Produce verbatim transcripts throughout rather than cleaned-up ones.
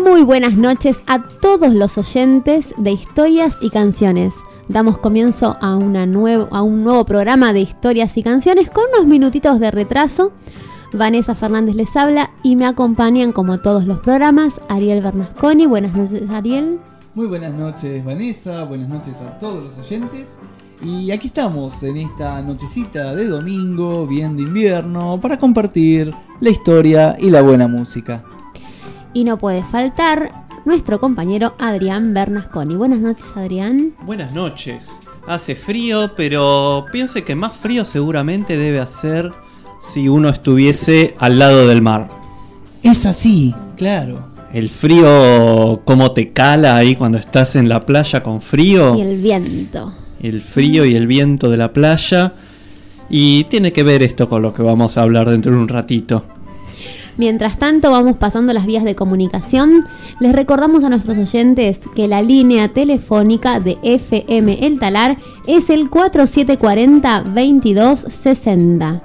Muy buenas noches a todos los oyentes de Historias y Canciones. Damos comienzo a, una nuevo, a un nuevo programa de Historias y Canciones con unos minutitos de retraso. Vanessa Fernández les habla y me acompañan, como todos los programas, Ariel Bernasconi. Buenas noches, Ariel. Muy buenas noches, Vanessa. Buenas noches a todos los oyentes. Y aquí estamos en esta nochecita de domingo, bien de invierno, para compartir la historia y la buena música. Y no puede faltar nuestro compañero Adrián Bernasconi. Buenas noches, Adrián. Buenas noches. Hace frío, pero piense que más frío seguramente debe hacer si uno estuviese al lado del mar. Es así, claro. El frío, cómo te cala ahí cuando estás en la playa con frío. Y el viento. El frío y el viento de la playa. Y tiene que ver esto con lo que vamos a hablar dentro de un ratito. Mientras tanto, vamos pasando las vías de comunicación. Les recordamos a nuestros oyentes que la línea telefónica de F M El Talar es el cuatro siete cuatro cero, veintidós sesenta.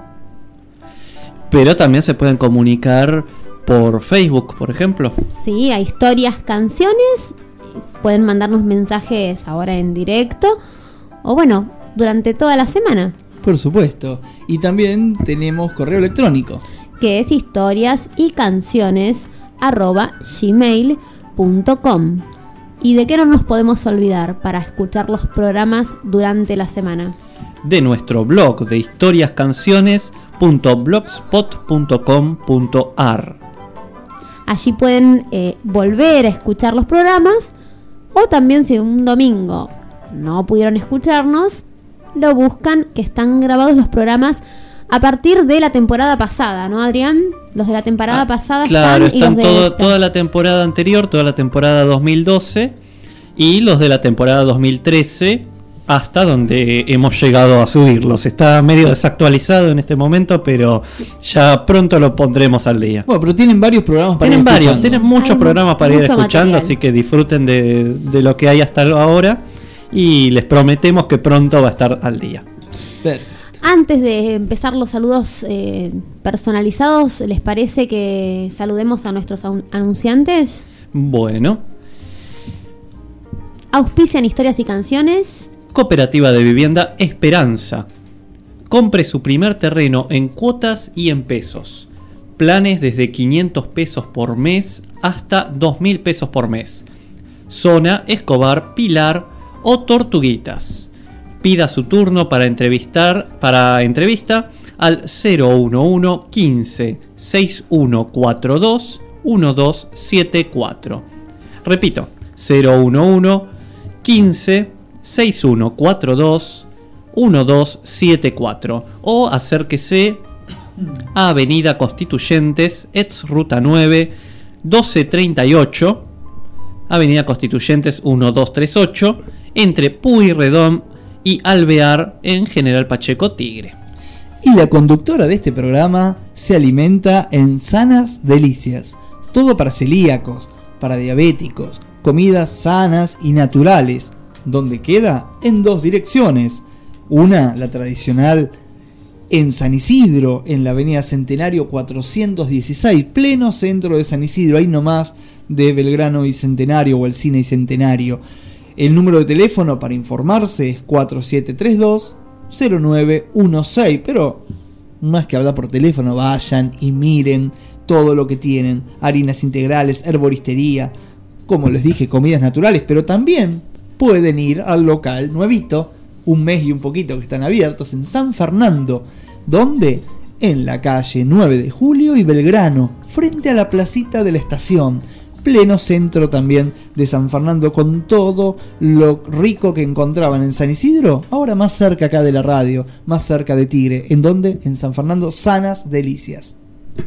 Pero también se pueden comunicar por Facebook, por ejemplo. Sí, a Historias Canciones. Pueden mandarnos mensajes ahora en directo o bueno, durante toda la semana. Por supuesto. Y también tenemos correo electrónico, que es historias y canciones arroba gmail punto com. ¿Y de qué no nos podemos olvidar para escuchar los programas durante la semana? De nuestro blog de historias canciones punto blogspot punto com punto a r. Allí pueden eh, volver a escuchar los programas, o también si un domingo no pudieron escucharnos, lo buscan, que están grabados los programas a partir de la temporada pasada, ¿no, Adrián? Los de la temporada ah, pasada claro, están, están y los todo, de esta. Toda la temporada anterior, toda la temporada dos mil doce y los de la temporada dos mil trece hasta donde hemos llegado a subirlos. Está medio desactualizado en este momento, pero ya pronto lo pondremos al día. Bueno, pero tienen varios programas para tienen ir varios, escuchando. Tienen muchos Hay programas para ir escuchando, material. Así que disfruten de, de lo que hay hasta ahora y les prometemos que pronto va a estar al día. Perfecto. Antes de empezar los saludos eh, personalizados, ¿les parece que saludemos a nuestros aun- anunciantes? Bueno. Auspician Historias y Canciones. Cooperativa de Vivienda Esperanza. Compre su primer terreno en cuotas y en pesos. Planes desde quinientos pesos por mes hasta dos mil pesos por mes. Zona Escobar, Pilar o Tortuguitas. Pida su turno para entrevistar para entrevista al cero uno uno quince sesenta y uno cuarenta y dos diecinueve setenta y cuatro. Repito, cero uno uno quince sesenta y uno cuarenta y dos diecinueve setenta y cuatro o acérquese a Avenida Constituyentes, ex Ruta nueve, doce treinta y ocho, Avenida Constituyentes mil doscientos treinta y ocho, entre Pueyrredón y Alvear en General Pacheco Tigre. Y la conductora de este programa se alimenta en Sanas Delicias. Todo para celíacos, para diabéticos, comidas sanas y naturales. ¿Dónde queda? En dos direcciones. Una, la tradicional, en San Isidro, en la avenida Centenario cuatrocientos dieciséis, pleno centro de San Isidro, ahí nomás de Belgrano y Centenario o el Cine y Centenario. El número de teléfono para informarse es cuatro siete tres dos cero nueve uno seis, pero más que hablar por teléfono, vayan y miren todo lo que tienen: harinas integrales, herboristería, como les dije, comidas naturales, pero también pueden ir al local nuevito, un mes y un poquito que están abiertos, en San Fernando. ¿Dónde? En la calle nueve de julio y Belgrano, frente a la placita de la estación. Pleno centro también de San Fernando, con todo lo rico que encontraban en San Isidro, ahora más cerca acá de la radio, más cerca de Tigre. ¿En dónde? En San Fernando, Sanas Delicias.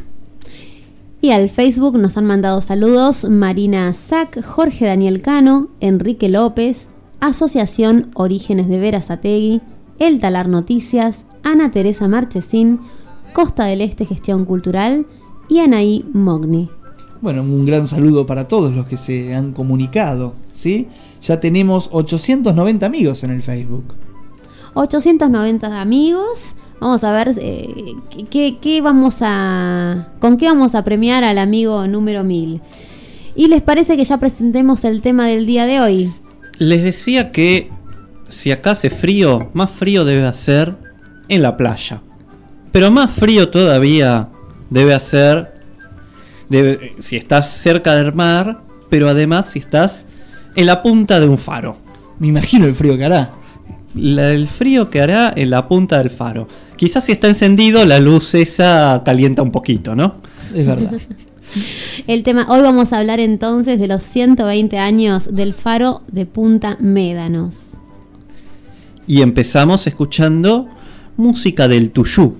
Y al Facebook nos han mandado saludos Marina Sac, Jorge Daniel Cano, Enrique López, Asociación Orígenes de Berazategui, El Talar Noticias, Ana Teresa Marchesín, Costa del Este Gestión Cultural y Anaí Mogni. Bueno, un gran saludo para todos los que se han comunicado, ¿sí? Ya tenemos ochocientos noventa amigos en el Facebook. ochocientos noventa amigos. Vamos a ver eh, qué, qué vamos a, con qué vamos a premiar al amigo número mil. ¿Y les parece que ya presentemos el tema del día de hoy? Les decía que si acá hace frío, más frío debe hacer en la playa. Pero más frío todavía debe hacer debe, si estás cerca del mar, pero además si estás en la punta de un faro. Me imagino el frío que hará. La, el frío que hará en la punta del faro. Quizás si está encendido la luz esa calienta un poquito, ¿no? Es verdad. El tema, hoy vamos a hablar entonces de los ciento veinte años del faro de Punta Médanos. Y empezamos escuchando música del Tuyú.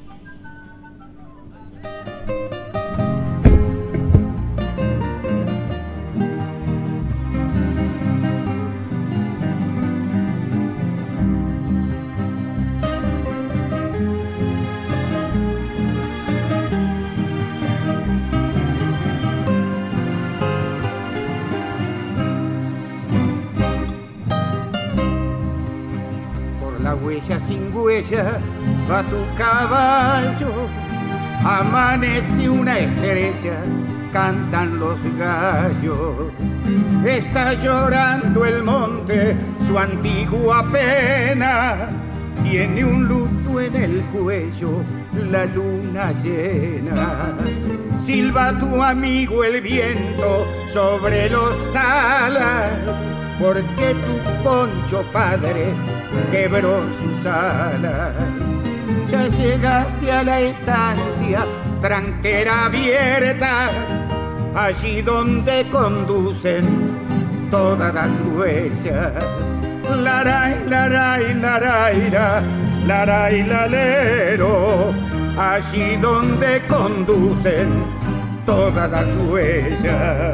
Sin huella va tu caballo, amanece una estrella, cantan los gallos, está llorando el monte su antigua pena, tiene un luto en el cuello, la luna llena, silba tu amigo el viento sobre los talas, porque tu poncho padre quebró sus alas. Ya llegaste a la estancia, tranquera abierta, allí donde conducen todas las huellas. Laray, laray, laray, la, laray, lalero, allí donde conducen todas las huellas.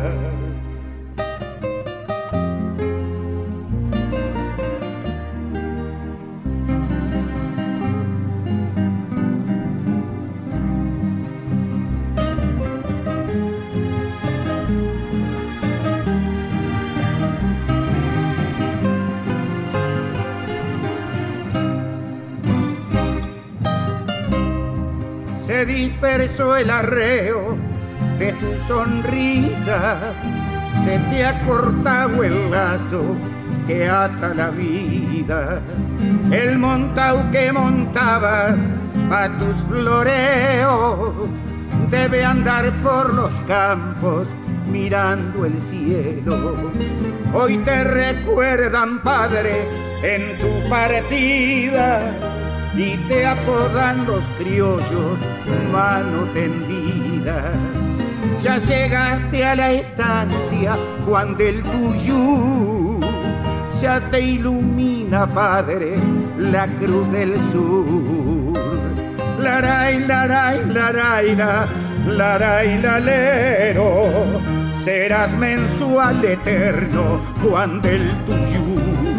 Se dispersó el arreo de tu sonrisa, se te ha cortado el lazo que ata la vida, el montao que montabas a tus floreos debe andar por los campos mirando el cielo. Hoy te recuerdan, padre, en tu partida y te apodan los criollos mano tendida. Ya llegaste a la estancia, Juan del Tuyú, ya te ilumina, padre, la cruz del sur. Laray, laray, laray, la, laray, lalero, serás mensual eterno, Juan del Tuyú.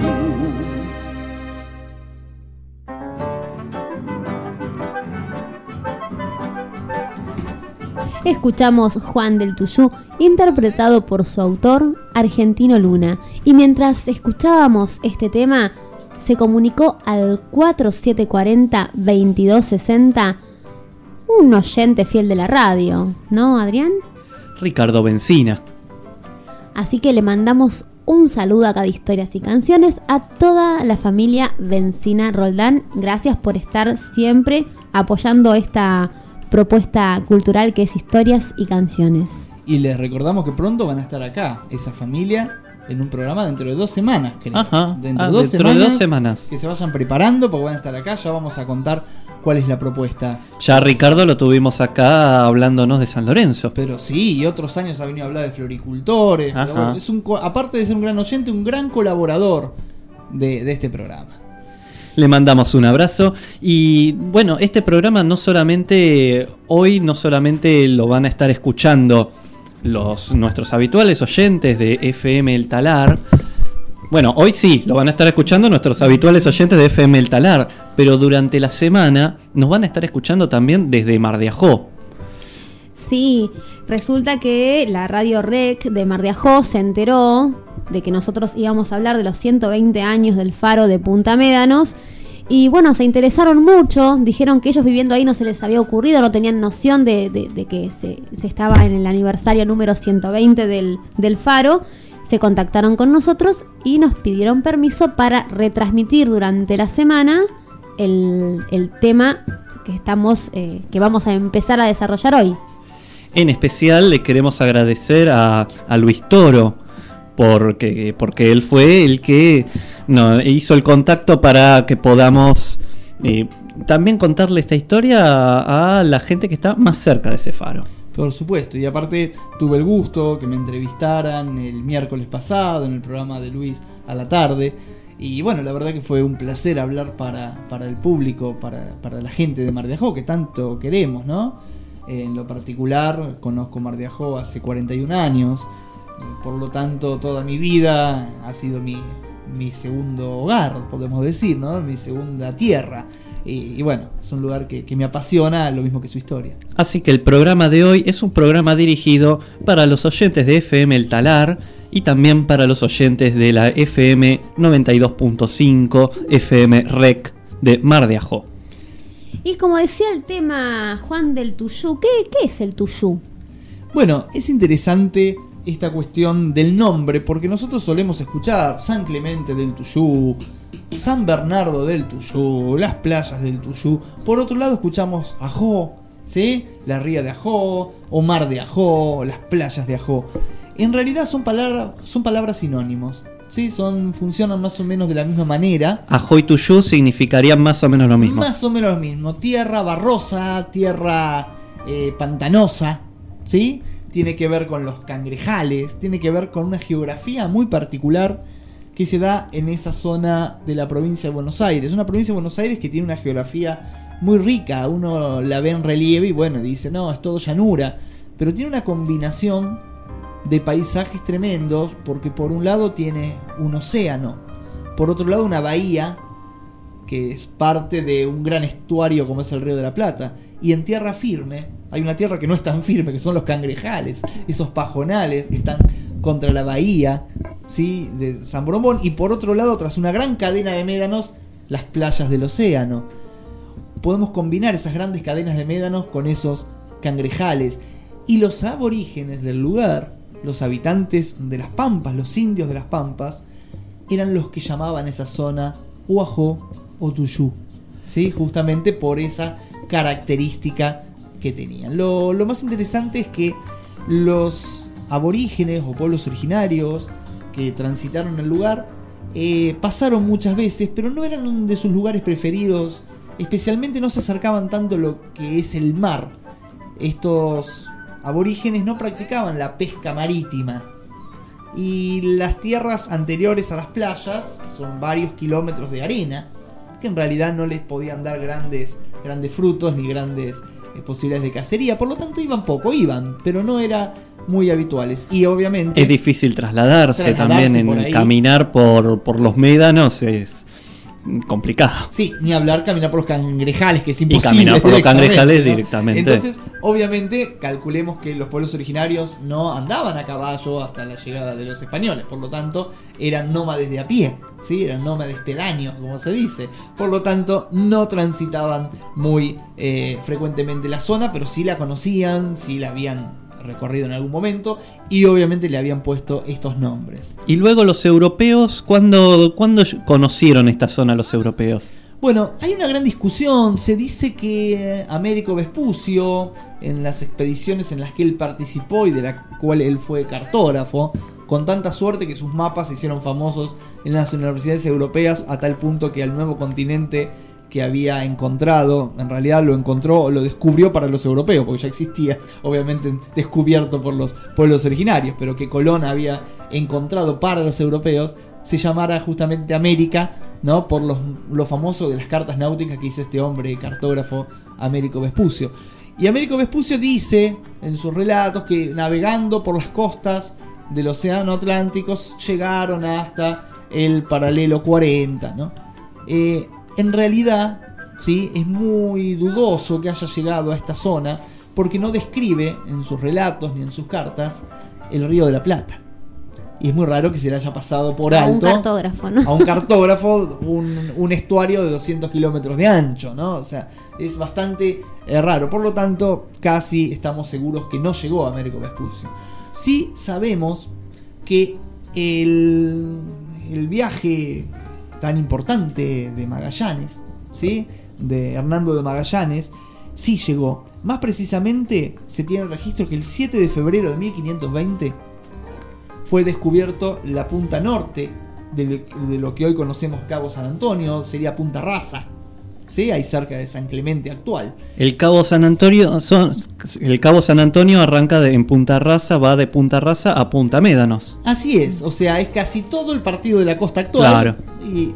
Escuchamos Juan del Tuyú, interpretado por su autor, Argentino Luna. Y mientras escuchábamos este tema, se comunicó al cuatro siete cuatro cero, veintidós sesenta un oyente fiel de la radio, ¿no, Adrián? Ricardo Bencina. Así que le mandamos un saludo acá de Historias y Canciones a toda la familia Bencina Roldán. Gracias por estar siempre apoyando esta propuesta cultural que es Historias y Canciones. Y les recordamos que pronto van a estar acá, esa familia, en un programa dentro de dos semanas, creo. Ajá. Dentro, Ah, de, dos dentro semanas, de dos semanas. Que se vayan preparando porque van a estar acá. Ya vamos a contar cuál es la propuesta. Ya Ricardo lo tuvimos acá hablándonos de San Lorenzo. Pero sí, y otros años ha venido a hablar de floricultores. Pero bueno, es un, aparte de ser un gran oyente, un gran colaborador de, de este programa. Le mandamos un abrazo y bueno, este programa no solamente hoy, no solamente lo van a estar escuchando los nuestros habituales oyentes de F M El Talar. Bueno, hoy sí, lo van a estar escuchando nuestros habituales oyentes de F M El Talar, pero durante la semana nos van a estar escuchando también desde Mar de Ajó. Sí, resulta que la Radio Rec de Mar de Ajó se enteró de que nosotros íbamos a hablar de los ciento veinte años del faro de Punta Médanos Y bueno, se interesaron mucho, dijeron que ellos viviendo ahí no se les había ocurrido, no tenían noción de, de, de que se, se estaba en el aniversario número ciento veinte del, del Faro. Se contactaron con nosotros y nos pidieron permiso para retransmitir durante la semana el, el tema que, estamos, eh, que vamos a empezar a desarrollar hoy. En especial le queremos agradecer a, a Luis Toro, porque, porque él fue el que no, hizo el contacto para que podamos eh, también contarle esta historia a, a la gente que está más cerca de ese faro. Por supuesto, y aparte tuve el gusto que me entrevistaran el miércoles pasado en el programa de Luis a la tarde. Y bueno, la verdad que fue un placer hablar para, para el público, para, para la gente de Mar de Ajó, que tanto queremos, ¿no? En lo particular, conozco Mar de Ajó hace cuarenta y un años, por lo tanto toda mi vida ha sido mi, mi segundo hogar, podemos decir, ¿no? Mi segunda tierra. Y, y bueno, es un lugar que, que me apasiona, lo mismo que su historia. Así que el programa de hoy es un programa dirigido para los oyentes de F M El Talar y también para los oyentes de la F M noventa y dos punto cinco, F M Rec de Mar de Ajó. Y como decía el tema Juan del Tuyú, ¿qué, qué es el Tuyú? Bueno, es interesante esta cuestión del nombre, porque nosotros solemos escuchar San Clemente del Tuyú, San Bernardo del Tuyú, las playas del Tuyú. Por otro lado escuchamos Ajó, ¿sí? La ría de Ajó, o Mar de Ajó, las playas de Ajó. En realidad son palabras, son palabras sinónimos, ¿sí? Son, funcionan más o menos de la misma manera. Ajó y Tuyú significarían más o menos lo mismo. Más o menos lo mismo. Tierra barrosa, tierra eh, pantanosa, ¿sí? Tiene que ver con los cangrejales, tiene que ver con una geografía muy particular que se da en esa zona de la provincia de Buenos Aires. Una provincia de Buenos Aires que tiene una geografía muy rica. Uno la ve en relieve y bueno, dice, no, es todo llanura. Pero tiene una combinación de paisajes tremendos, porque por un lado tiene un océano, por otro lado una bahía, que es parte de un gran estuario como es el Río de la Plata. Y en tierra firme, hay una tierra que no es tan firme, que son los cangrejales, esos pajonales que están contra la bahía, ¿sí? De San Borondón. Y por otro lado, tras una gran cadena de médanos, las playas del océano. Podemos combinar esas grandes cadenas de médanos con esos cangrejales. Y los aborígenes del lugar, los habitantes de las pampas, los indios de las pampas, eran los que llamaban esa zona o Ajó o Tuyú, ¿sí? Justamente por esa característica que tenían. Lo, lo más interesante es que los aborígenes o pueblos originarios que transitaron el lugar eh, pasaron muchas veces, pero no eran de sus lugares preferidos. Especialmente no se acercaban tanto a lo que es el mar. Estos aborígenes no practicaban la pesca marítima. Y las tierras anteriores a las playas son varios kilómetros de arena, que en realidad no les podían dar grandes, grandes frutos ni grandes eh, posibilidades de cacería. Por lo tanto iban poco, iban, pero no era muy habituales. Y obviamente es difícil trasladarse, trasladarse también por en ahí. Caminar por, por los médanos es complicado. Sí, ni hablar caminar por los cangrejales, que es Y imposible. caminar por los cangrejales ¿no? directamente. Entonces, obviamente, calculemos que los pueblos originarios no andaban a caballo hasta la llegada de los españoles. Por lo tanto, eran nómades de a pie, ¿sí? Eran nómades pedáneos, como se dice. Por lo tanto, no transitaban muy eh, frecuentemente la zona, pero sí la conocían, sí la habían recorrido en algún momento y obviamente le habían puesto estos nombres. Y luego los europeos, ¿cuándo, ¿cuándo conocieron esta zona los europeos? Bueno, hay una gran discusión. Se dice que Américo Vespucio, en las expediciones en las que él participó y de la cual él fue cartógrafo, con tanta suerte que sus mapas se hicieron famosos en las universidades europeas a tal punto que al nuevo continente que había encontrado, en realidad lo encontró, lo descubrió para los europeos, porque ya existía, obviamente descubierto por los pueblos originarios, pero que Colón había encontrado para los europeos, se llamara justamente América, ¿no? Por los, lo famoso de las cartas náuticas que hizo este hombre cartógrafo Américo Vespucio. Y Américo Vespucio dice en sus relatos que navegando por las costas del océano Atlántico llegaron hasta el paralelo cuarenta, ¿no? Eh, En realidad, ¿sí? Es muy dudoso que haya llegado a esta zona porque no describe en sus relatos ni en sus cartas el Río de la Plata. y es muy raro que se le haya pasado por A alto un cartógrafo, ¿no? a un cartógrafo un, un estuario de doscientos kilómetros de ancho, ¿no? O sea, es bastante eh, raro. Por lo tanto, casi estamos seguros que no llegó a Américo Vespucio. Sí sabemos que el, el viaje tan importante de Magallanes, ¿sí?, de Hernando de Magallanes, sí llegó. Más precisamente, se tiene el registro que el siete de febrero de mil quinientos veinte fue descubierto la punta norte de lo, de lo que hoy conocemos Cabo San Antonio, sería Punta Rasa, ¿sí?, ahí cerca de San Clemente actual. El Cabo San Antonio, son, el Cabo San Antonio arranca de, en Punta Rasa, va de Punta Rasa a Punta Médanos. Así es, o sea, es casi todo el partido de la costa actual. Claro. Y,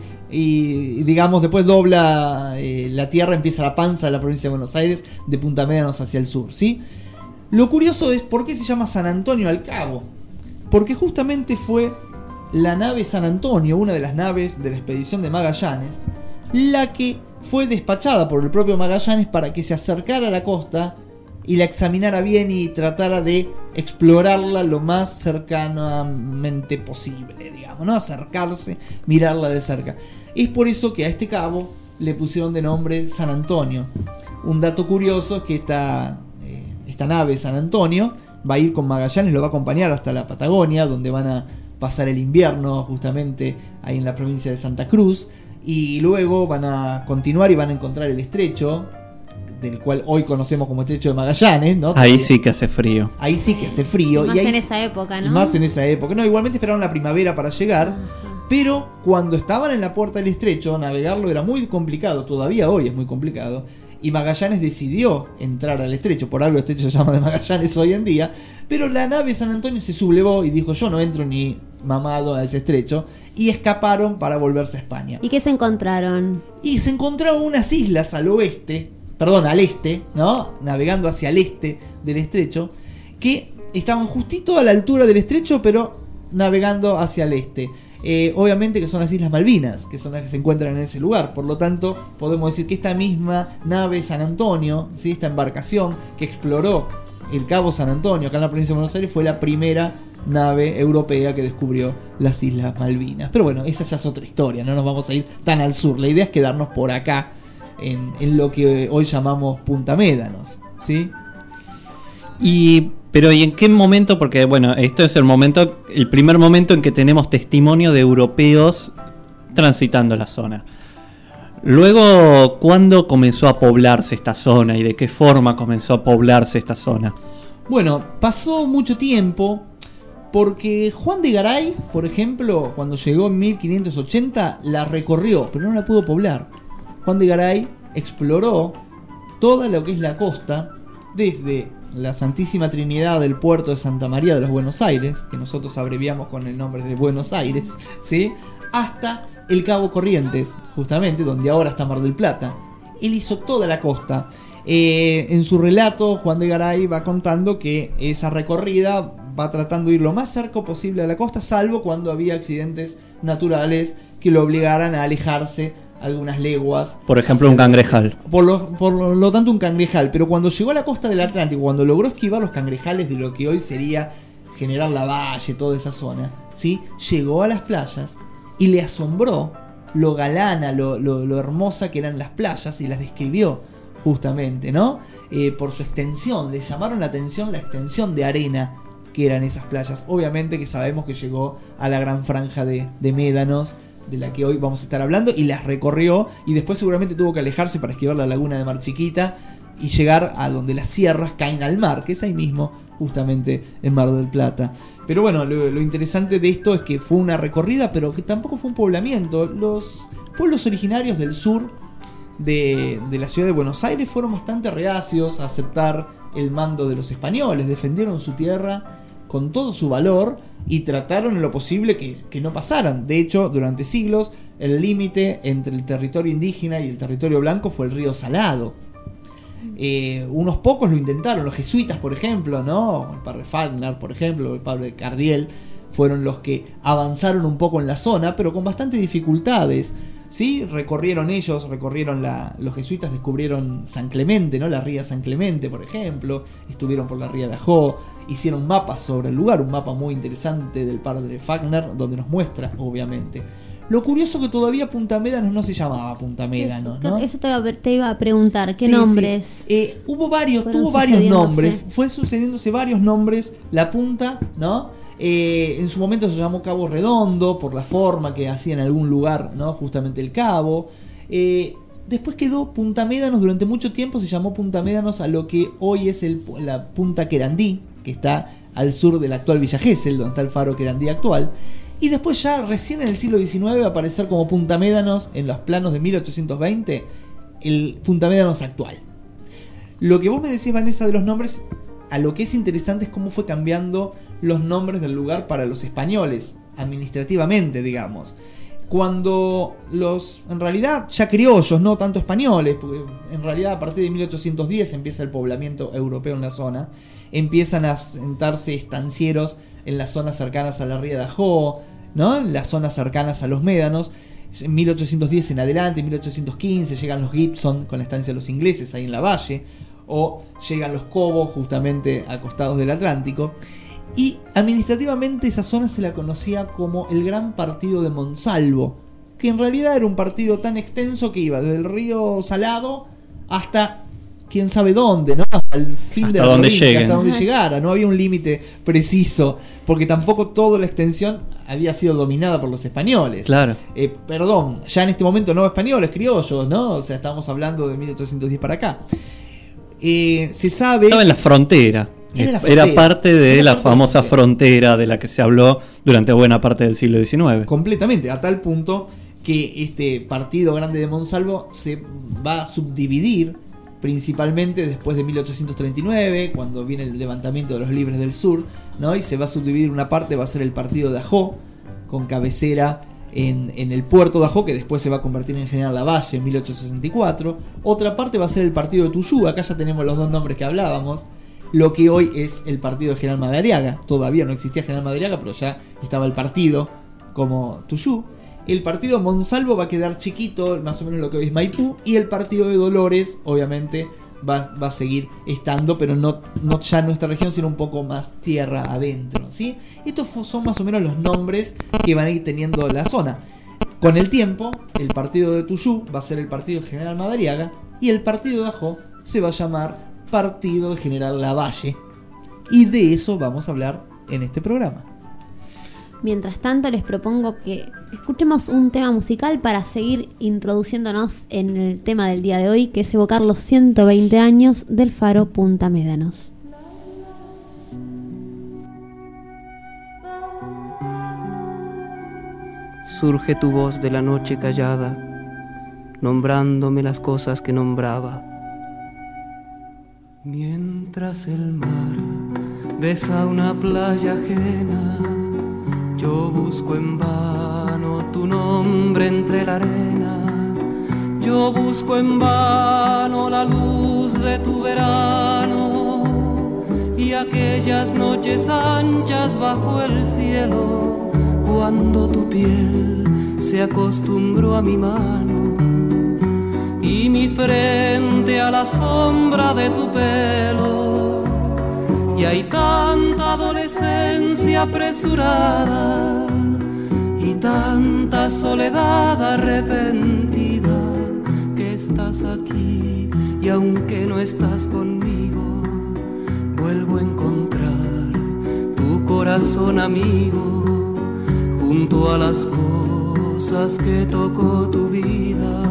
y digamos, después dobla eh, la tierra, empieza la panza de la provincia de Buenos Aires, de Punta Médanos hacia el sur, ¿sí? Lo curioso es por qué se llama San Antonio al Cabo. Porque justamente fue la nave San Antonio, una de las naves de la expedición de Magallanes, la que fue despachada por el propio Magallanes para que se acercara a la costa y la examinara bien y tratara de explorarla lo más cercanamente posible, digamos, ¿no? Acercarse, mirarla de cerca. Es por eso que a este cabo le pusieron de nombre San Antonio. Un dato curioso es que esta, eh, esta nave San Antonio va a ir con Magallanes, lo va a acompañar hasta la Patagonia, donde van a pasar el invierno justamente ahí en la provincia de Santa Cruz, y luego van a continuar y van a encontrar el estrecho, del cual hoy conocemos como estrecho de Magallanes, ¿no? Ahí sí que hace frío. Ahí sí que hace frío. Y más y ahí en sí, esa época, ¿no? Más en esa época. No, igualmente esperaron la primavera para llegar. Ajá. Pero cuando estaban en la puerta del estrecho, navegarlo era muy complicado. Todavía hoy es muy complicado. Y Magallanes decidió entrar al estrecho. Por algo el estrecho se llama de Magallanes hoy en día. Pero la nave San Antonio se sublevó y dijo: yo no entro ni mamado a ese estrecho. Y escaparon para volverse a España. ¿Y qué se encontraron? Y se encontraron unas islas al oeste, perdón, al este, ¿no? Navegando hacia el este del estrecho, que estaban justito a la altura del estrecho, pero navegando hacia el este. Eh, obviamente que son las Islas Malvinas, que son las que se encuentran en ese lugar. Por lo tanto, podemos decir que esta misma nave San Antonio, ¿sí?, esta embarcación que exploró el Cabo San Antonio acá en la provincia de Buenos Aires, fue la primera nave europea que descubrió las Islas Malvinas. Pero bueno, esa ya es otra historia, no nos vamos a ir tan al sur. La idea es quedarnos por acá, en, en lo que hoy llamamos Punta Médanos, ¿sí? Y pero ¿y en qué momento? Porque bueno, esto es el momento, el primer momento en que tenemos testimonio de europeos transitando la zona. Luego, ¿cuándo comenzó a poblarse esta zona y de qué forma comenzó a poblarse esta zona? Bueno, pasó mucho tiempo, porque Juan de Garay, por ejemplo, cuando llegó en mil quinientos ochenta, la recorrió, pero no la pudo poblar. Juan de Garay exploró toda lo que es la costa, desde la Santísima Trinidad del puerto de Santa María de los Buenos Aires, que nosotros abreviamos con el nombre de Buenos Aires, ¿sí?, hasta el Cabo Corrientes, justamente donde ahora está Mar del Plata. Él hizo toda la costa. Eh, en su relato, Juan de Garay va contando que esa recorrida va tratando de ir lo más cerca posible a la costa, salvo cuando había accidentes naturales que lo obligaran a alejarse algunas leguas. Por ejemplo, un cangrejal. Por lo, por lo tanto, un cangrejal. Pero cuando llegó a la costa del Atlántico, cuando logró esquivar los cangrejales de lo que hoy sería General Lavalle, toda esa zona, ¿sí?, llegó a las playas y le asombró lo galana, lo, lo, lo hermosa que eran las playas, y las describió justamente, ¿no? Eh, por su extensión, le llamaron la atención la extensión de arena que eran esas playas. Obviamente que sabemos que llegó a la gran franja de, de médanos, de la que hoy vamos a estar hablando, y las recorrió, y después seguramente tuvo que alejarse para esquivar la laguna de Mar Chiquita y llegar a donde las sierras caen al mar, que es ahí mismo, justamente en Mar del Plata. Pero bueno, lo, lo interesante de esto es que fue una recorrida, pero que tampoco fue un poblamiento. Los pueblos originarios del sur de, de la ciudad de Buenos Aires fueron bastante reacios a aceptar el mando de los españoles, defendieron su tierra con todo su valor y trataron en lo posible que, que no pasaran. De hecho, durante siglos, el límite entre el territorio indígena y el territorio blanco fue el río Salado. Eh, unos pocos lo intentaron, los jesuitas, por ejemplo, ¿no? El padre Falkner, por ejemplo, el padre Cardiel, fueron los que avanzaron un poco en la zona, pero con bastantes dificultades, ¿sí? Recorrieron ellos, recorrieron la, los jesuitas descubrieron San Clemente, ¿no? La ría San Clemente, por ejemplo, estuvieron por la ría de Ajó, hicieron mapas sobre el lugar, un mapa muy interesante del padre Fagner, donde nos muestra, obviamente. Lo curioso que todavía Punta Médanos no se llamaba Punta Médanos, ¿no? Eso te iba, a, te iba a preguntar, ¿qué sí, nombres? Sí. Eh, hubo varios, tuvo varios nombres, fue sucediéndose varios nombres, la punta, ¿no? Eh, en su momento se llamó Cabo Redondo, por la forma que hacía en algún lugar, ¿no? Justamente el cabo. Eh, después quedó Punta Médanos, durante mucho tiempo se llamó Punta Médanos a lo que hoy es el, la Punta Querandí, que está al sur del actual Villa Gesell, donde está el faro Querandí actual. Y después ya recién en el siglo diecinueve va a aparecer como Punta Médanos en los planos de mil ochocientos veinte, el Punta Médanos actual. Lo que vos me decís, Vanessa, de los nombres, a lo que es interesante es cómo fue cambiando los nombres del lugar para los españoles, administrativamente, digamos. Cuando los, en realidad, ya criollos, no tanto españoles, porque en realidad a partir de mil ochocientos diez empieza el poblamiento europeo en la zona, empiezan a sentarse estancieros en las zonas cercanas a la ría de Ajó, ¿no? En las zonas cercanas a los médanos. En mil ochocientos diez en adelante, en mil ochocientos quince llegan los Gibson con la estancia de los ingleses ahí en la valle, o llegan los Cobos justamente a costados del Atlántico. Y administrativamente esa zona se la conocía como el Gran Partido de Monsalvo, que en realidad era un partido tan extenso que iba desde el río Salado hasta quién sabe dónde, ¿no? Hasta el fin hasta de la donde provincia, lleguen. hasta donde llegara. No había un límite preciso, porque tampoco toda la extensión había sido dominada por los españoles. Claro. Eh, perdón, ya en este momento no españoles, criollos, ¿no? O sea, estamos hablando de mil ochocientos diez para acá. Eh, se sabe... Estaba en la frontera. Era, la Era frontera. parte de Era la parte famosa de la frontera. frontera de la que se habló durante buena parte del siglo diecinueve. Completamente, a tal punto que este partido grande de Monsalvo se va a subdividir principalmente después de mil ochocientos treinta y nueve, cuando viene el levantamiento de los libres del sur, ¿no? Y se va a subdividir una parte, va a ser el partido de Ajó, con cabecera en, en el puerto de Ajó, que después se va a convertir en General Lavalle en mil ochocientos sesenta y cuatro. Otra parte va a ser el partido de Tuyú, acá ya tenemos los dos nombres que hablábamos. Lo que hoy es el partido de General Madariaga. Todavía no existía General Madariaga, pero ya estaba el partido como Tuyú. El partido de Monsalvo va a quedar chiquito, más o menos lo que hoy es Maipú. Y el partido de Dolores, obviamente, va, va a seguir estando, pero no, no ya en nuestra región, sino un poco más tierra adentro, ¿sí? Estos son más o menos los nombres que van a ir teniendo la zona. Con el tiempo, el partido de Tuyú va a ser el partido de General Madariaga. Y el partido de Ajó se va a llamar Partido de General Lavalle, y de eso vamos a hablar en este programa. Mientras tanto, les propongo que escuchemos un tema musical para seguir introduciéndonos en el tema del día de hoy, que es evocar los ciento veinte años del faro Punta Médanos. Surge tu voz de la noche callada, nombrándome las cosas que nombraba. Mientras el mar besa una playa ajena, yo busco en vano tu nombre entre la arena. Yo busco en vano la luz de tu verano y aquellas noches anchas bajo el cielo, cuando tu piel se acostumbró a mi mano y mi frente a la sombra de tu pelo. Y hay tanta adolescencia apresurada y tanta soledad arrepentida, que estás aquí y aunque no estás conmigo, vuelvo a encontrar tu corazón amigo junto a las cosas que tocó tu vida.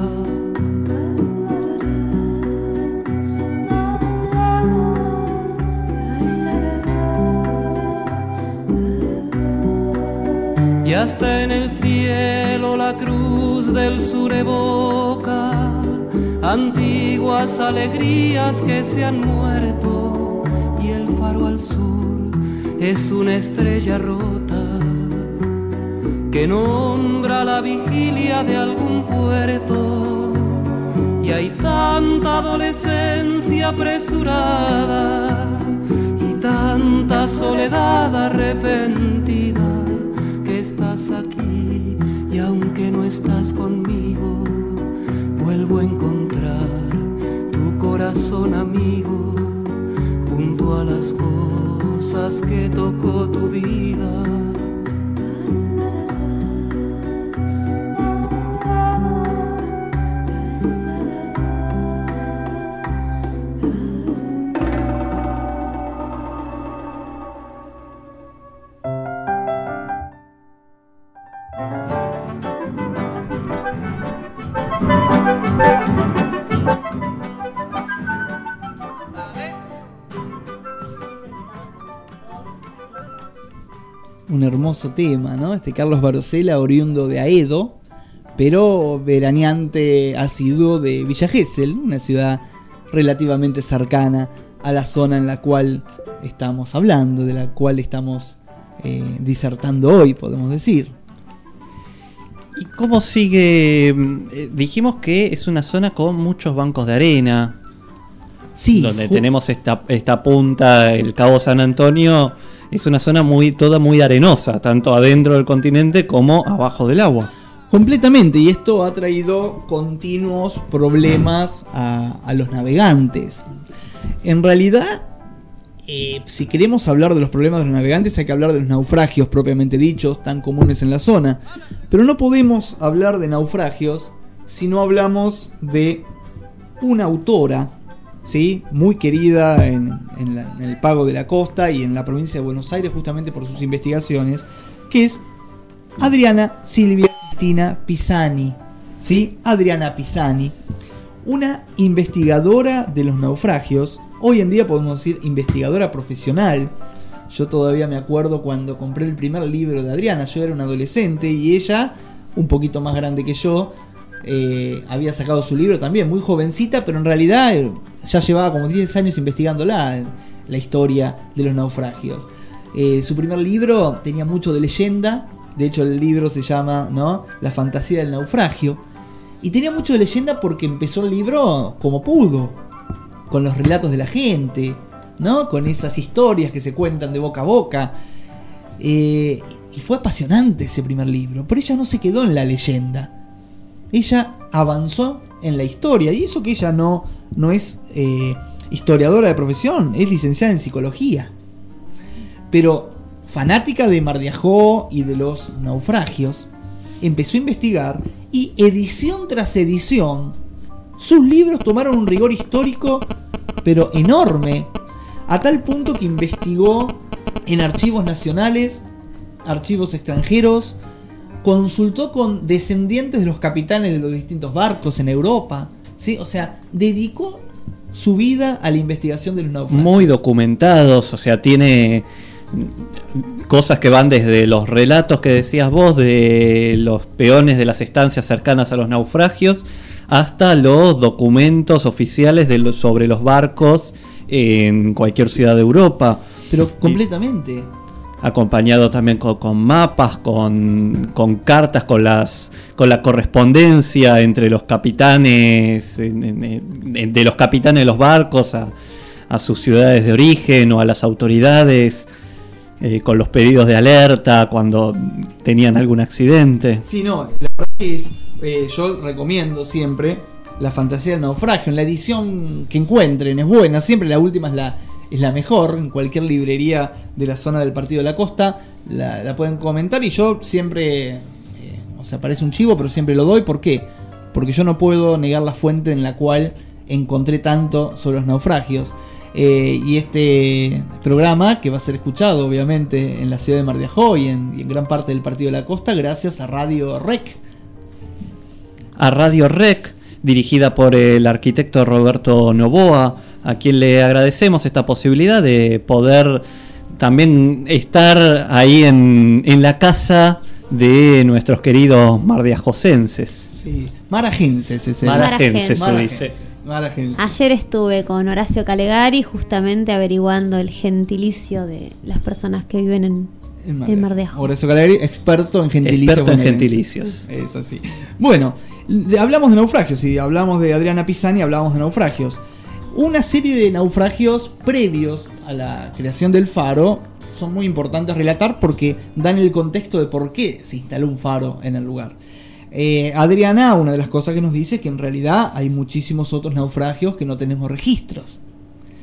Y hasta en el cielo la cruz del sur evoca antiguas alegrías que se han muerto, y el faro al sur es una estrella rota que nombra la vigilia de algún puerto. Y hay tanta adolescencia apresurada y tanta soledad arrepentida, que estás aquí y aunque no estás conmigo, vuelvo a encontrar tu corazón amigo junto a las cosas cosas que tocó tu vida. Un hermoso tema, ¿no? Este Carlos Barosela, oriundo de Aedo, pero veraneante asiduo de Villa Gesell, una ciudad relativamente cercana a la zona en la cual estamos hablando, de la cual estamos eh, disertando hoy, podemos decir. ¿Y cómo sigue? Eh, dijimos que es una zona con muchos bancos de arena. Sí, donde ju- tenemos esta, esta punta, el Cabo San Antonio. Es una zona muy toda muy arenosa, tanto adentro del continente como abajo del agua. Completamente, y esto ha traído continuos problemas a, a los navegantes. En realidad, eh, si queremos hablar de los problemas de los navegantes, hay que hablar de los naufragios propiamente dichos, tan comunes en la zona. Pero no podemos hablar de naufragios si no hablamos de una autora, ¿sí? Muy querida en, en, la, en el Pago de la Costa y en la provincia de Buenos Aires, justamente por sus investigaciones, que es Adriana Silvia Cristina Pisani, ¿sí? Adriana Pisani, una investigadora de los naufragios, hoy en día podemos decir investigadora profesional. Yo todavía me acuerdo cuando compré el primer libro de Adriana, yo era un adolescente y ella, un poquito más grande que yo, eh, había sacado su libro también, muy jovencita, pero en realidad eh, ya llevaba como diez años investigándola, la historia de los naufragios. Eh, su primer libro tenía mucho de leyenda. De hecho, el libro se llama, ¿no?, La fantasía del naufragio. Y tenía mucho de leyenda porque empezó el libro como pudo, con los relatos de la gente, ¿no?, con esas historias que se cuentan de boca a boca. Eh, y fue apasionante ese primer libro. Pero ella no se quedó en la leyenda. Ella avanzó en la historia. Y eso que ella no, no es eh, historiadora de profesión, es licenciada en psicología. Pero fanática de Mar de Ajó y de los naufragios, empezó a investigar y edición tras edición sus libros tomaron un rigor histórico pero enorme, a tal punto que investigó en archivos nacionales, archivos extranjeros, consultó con descendientes de los capitanes de los distintos barcos en Europa, ¿sí? O sea, dedicó su vida a la investigación de los naufragios. Muy documentados, o sea, tiene cosas que van desde los relatos que decías vos de los peones de las estancias cercanas a los naufragios hasta los documentos oficiales de los, sobre los barcos en cualquier ciudad de Europa. Pero completamente. Acompañado también con, con mapas, con, con cartas, con las con la correspondencia entre los capitanes, en, en, en, de los capitanes de los barcos a, a sus ciudades de origen o a las autoridades. Eh, con los pedidos de alerta cuando tenían algún accidente. Sí, no, la verdad que es, eh, yo recomiendo siempre La fantasía del naufragio, en la edición que encuentren, es buena, siempre la última es la, es la mejor, en cualquier librería de la zona del Partido de la Costa la, la pueden comentar y yo siempre, eh, o sea, parece un chivo, pero siempre lo doy. ¿Por qué? Porque yo no puedo negar la fuente en la cual encontré tanto sobre los naufragios. Eh, y este programa que va a ser escuchado obviamente en la ciudad de Mar de Ajó y en, y en gran parte del Partido de la Costa gracias a Radio Rec. A Radio Rec, dirigida por el arquitecto Roberto Novoa, a quien le agradecemos esta posibilidad de poder también estar ahí en, en la casa de nuestros queridos mardiajosenses. Sí, marajenses es el Marajenses se Marajenses. dice. Marajenses. Ayer estuve con Horacio Calegari justamente averiguando el gentilicio de las personas que viven en, En Mar, en Mar de Ajó. Horacio Calegari, experto en gentilicios. Experto en bonaerenses. gentilicios. Es así. Bueno, de- hablamos de naufragios y hablamos de Adriana Pisani, hablamos de naufragios. Una serie de naufragios previos a la creación del faro son muy importantes relatar porque dan el contexto de por qué se instaló un faro en el lugar. Eh, Adriana, una de las cosas que nos dice es que en realidad hay muchísimos otros naufragios que no tenemos registros.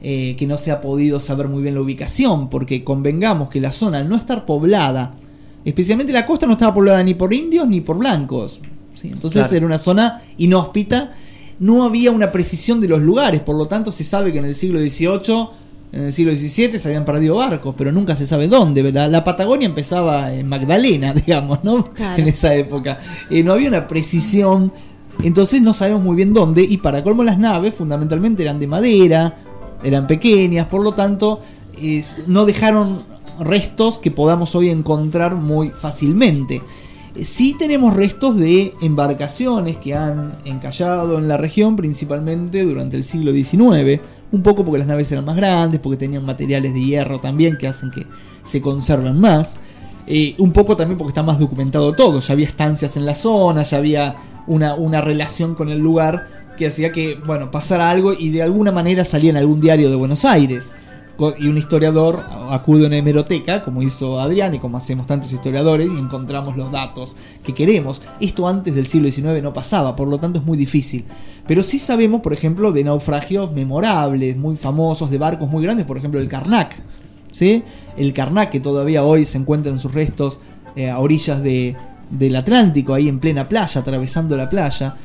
eh, que no se ha podido saber muy bien la ubicación, porque convengamos que la zona, al no estar poblada, especialmente la costa, no estaba poblada ni por indios ni por blancos, ¿sí? Entonces claro, era una zona inhóspita, no había una precisión de los lugares, por lo tanto se sabe que en el siglo dieciocho, en el siglo diecisiete se habían perdido barcos, pero nunca se sabe dónde, ¿verdad? La Patagonia empezaba en Magdalena, digamos, ¿no? Claro. En esa época. Eh, no había una precisión, entonces no sabemos muy bien dónde, y para colmo las naves fundamentalmente eran de madera, eran pequeñas, por lo tanto eh, no dejaron restos que podamos hoy encontrar muy fácilmente. Eh, sí tenemos restos de embarcaciones que han encallado en la región, principalmente durante el siglo diecinueve, un poco porque las naves eran más grandes, porque tenían materiales de hierro también que hacen que se conserven más, eh, un poco también porque está más documentado todo, ya había estancias en la zona, ya había una, una relación con el lugar que hacía que, bueno, pasara algo y de alguna manera salía en algún diario de Buenos Aires. Y un historiador acude a una hemeroteca, como hizo Adrián y como hacemos tantos historiadores, y encontramos los datos que queremos. Esto antes del siglo diecinueve no pasaba, por lo tanto es muy difícil. Pero sí sabemos, por ejemplo, de naufragios memorables, muy famosos, de barcos muy grandes, por ejemplo el Karnak, ¿sí? El Karnak, que todavía hoy se encuentra en sus restos eh, a orillas de, del Atlántico, ahí en plena playa, atravesando la playa.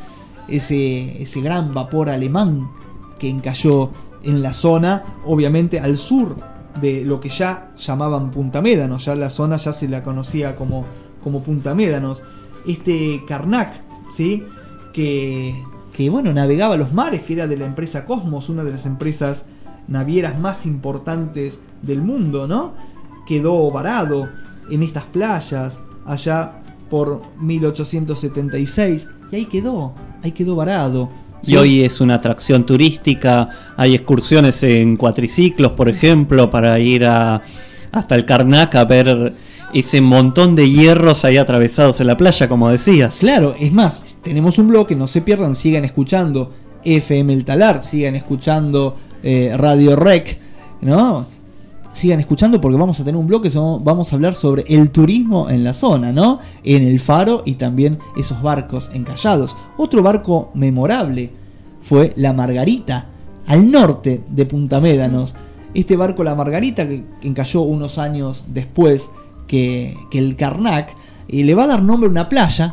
Ese, ese gran vapor alemán que encalló en la zona, obviamente al sur de lo que ya llamaban Punta Médanos, ya la zona ya se la conocía como, como Punta Médanos. Este Karnak, ¿sí? que, que bueno, navegaba los mares, que era de la empresa Cosmos, una de las empresas navieras más importantes del mundo, ¿no? Quedó varado en estas playas allá por mil ochocientos setenta y seis y ahí quedó, ahí quedó varado. ¿Sí? Y hoy es una atracción turística, hay excursiones en cuatriciclos, por ejemplo, para ir a, hasta el Karnak a ver ese montón de hierros ahí atravesados en la playa, como decías. Claro, es más, tenemos un bloque, no se pierdan, sigan escuchando F M El Talar, sigan escuchando eh, Radio Rec, ¿no? Sigan escuchando porque vamos a tener un bloque, vamos a hablar sobre el turismo en la zona, ¿no? En el faro y también esos barcos encallados. Otro barco memorable fue la Margarita, al norte de Punta Médanos. Este barco, la Margarita, que encalló unos años después que, que el Karnak, y le va a dar nombre a una playa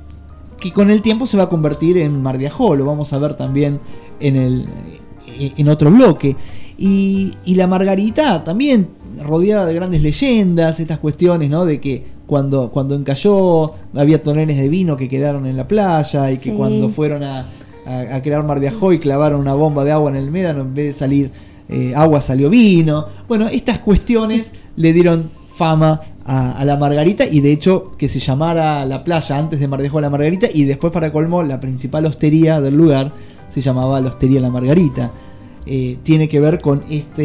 que con el tiempo se va a convertir en Mar de Ajó. Lo vamos a ver también en, el, en otro bloque. Y, y la Margarita también rodeada de grandes leyendas, estas cuestiones, ¿no? De que cuando, cuando encalló había toneles de vino que quedaron en la playa y que sí, cuando fueron a, a, a crear Mar de Ajó y clavaron una bomba de agua en el médano, en vez de salir eh, agua salió vino. Bueno, estas cuestiones le dieron fama a, a la Margarita, y de hecho que se llamara la playa antes de Mar de Ajó la Margarita, y después, para colmo, la principal hostería del lugar se llamaba la Hostería La Margarita. Eh, tiene que ver con esta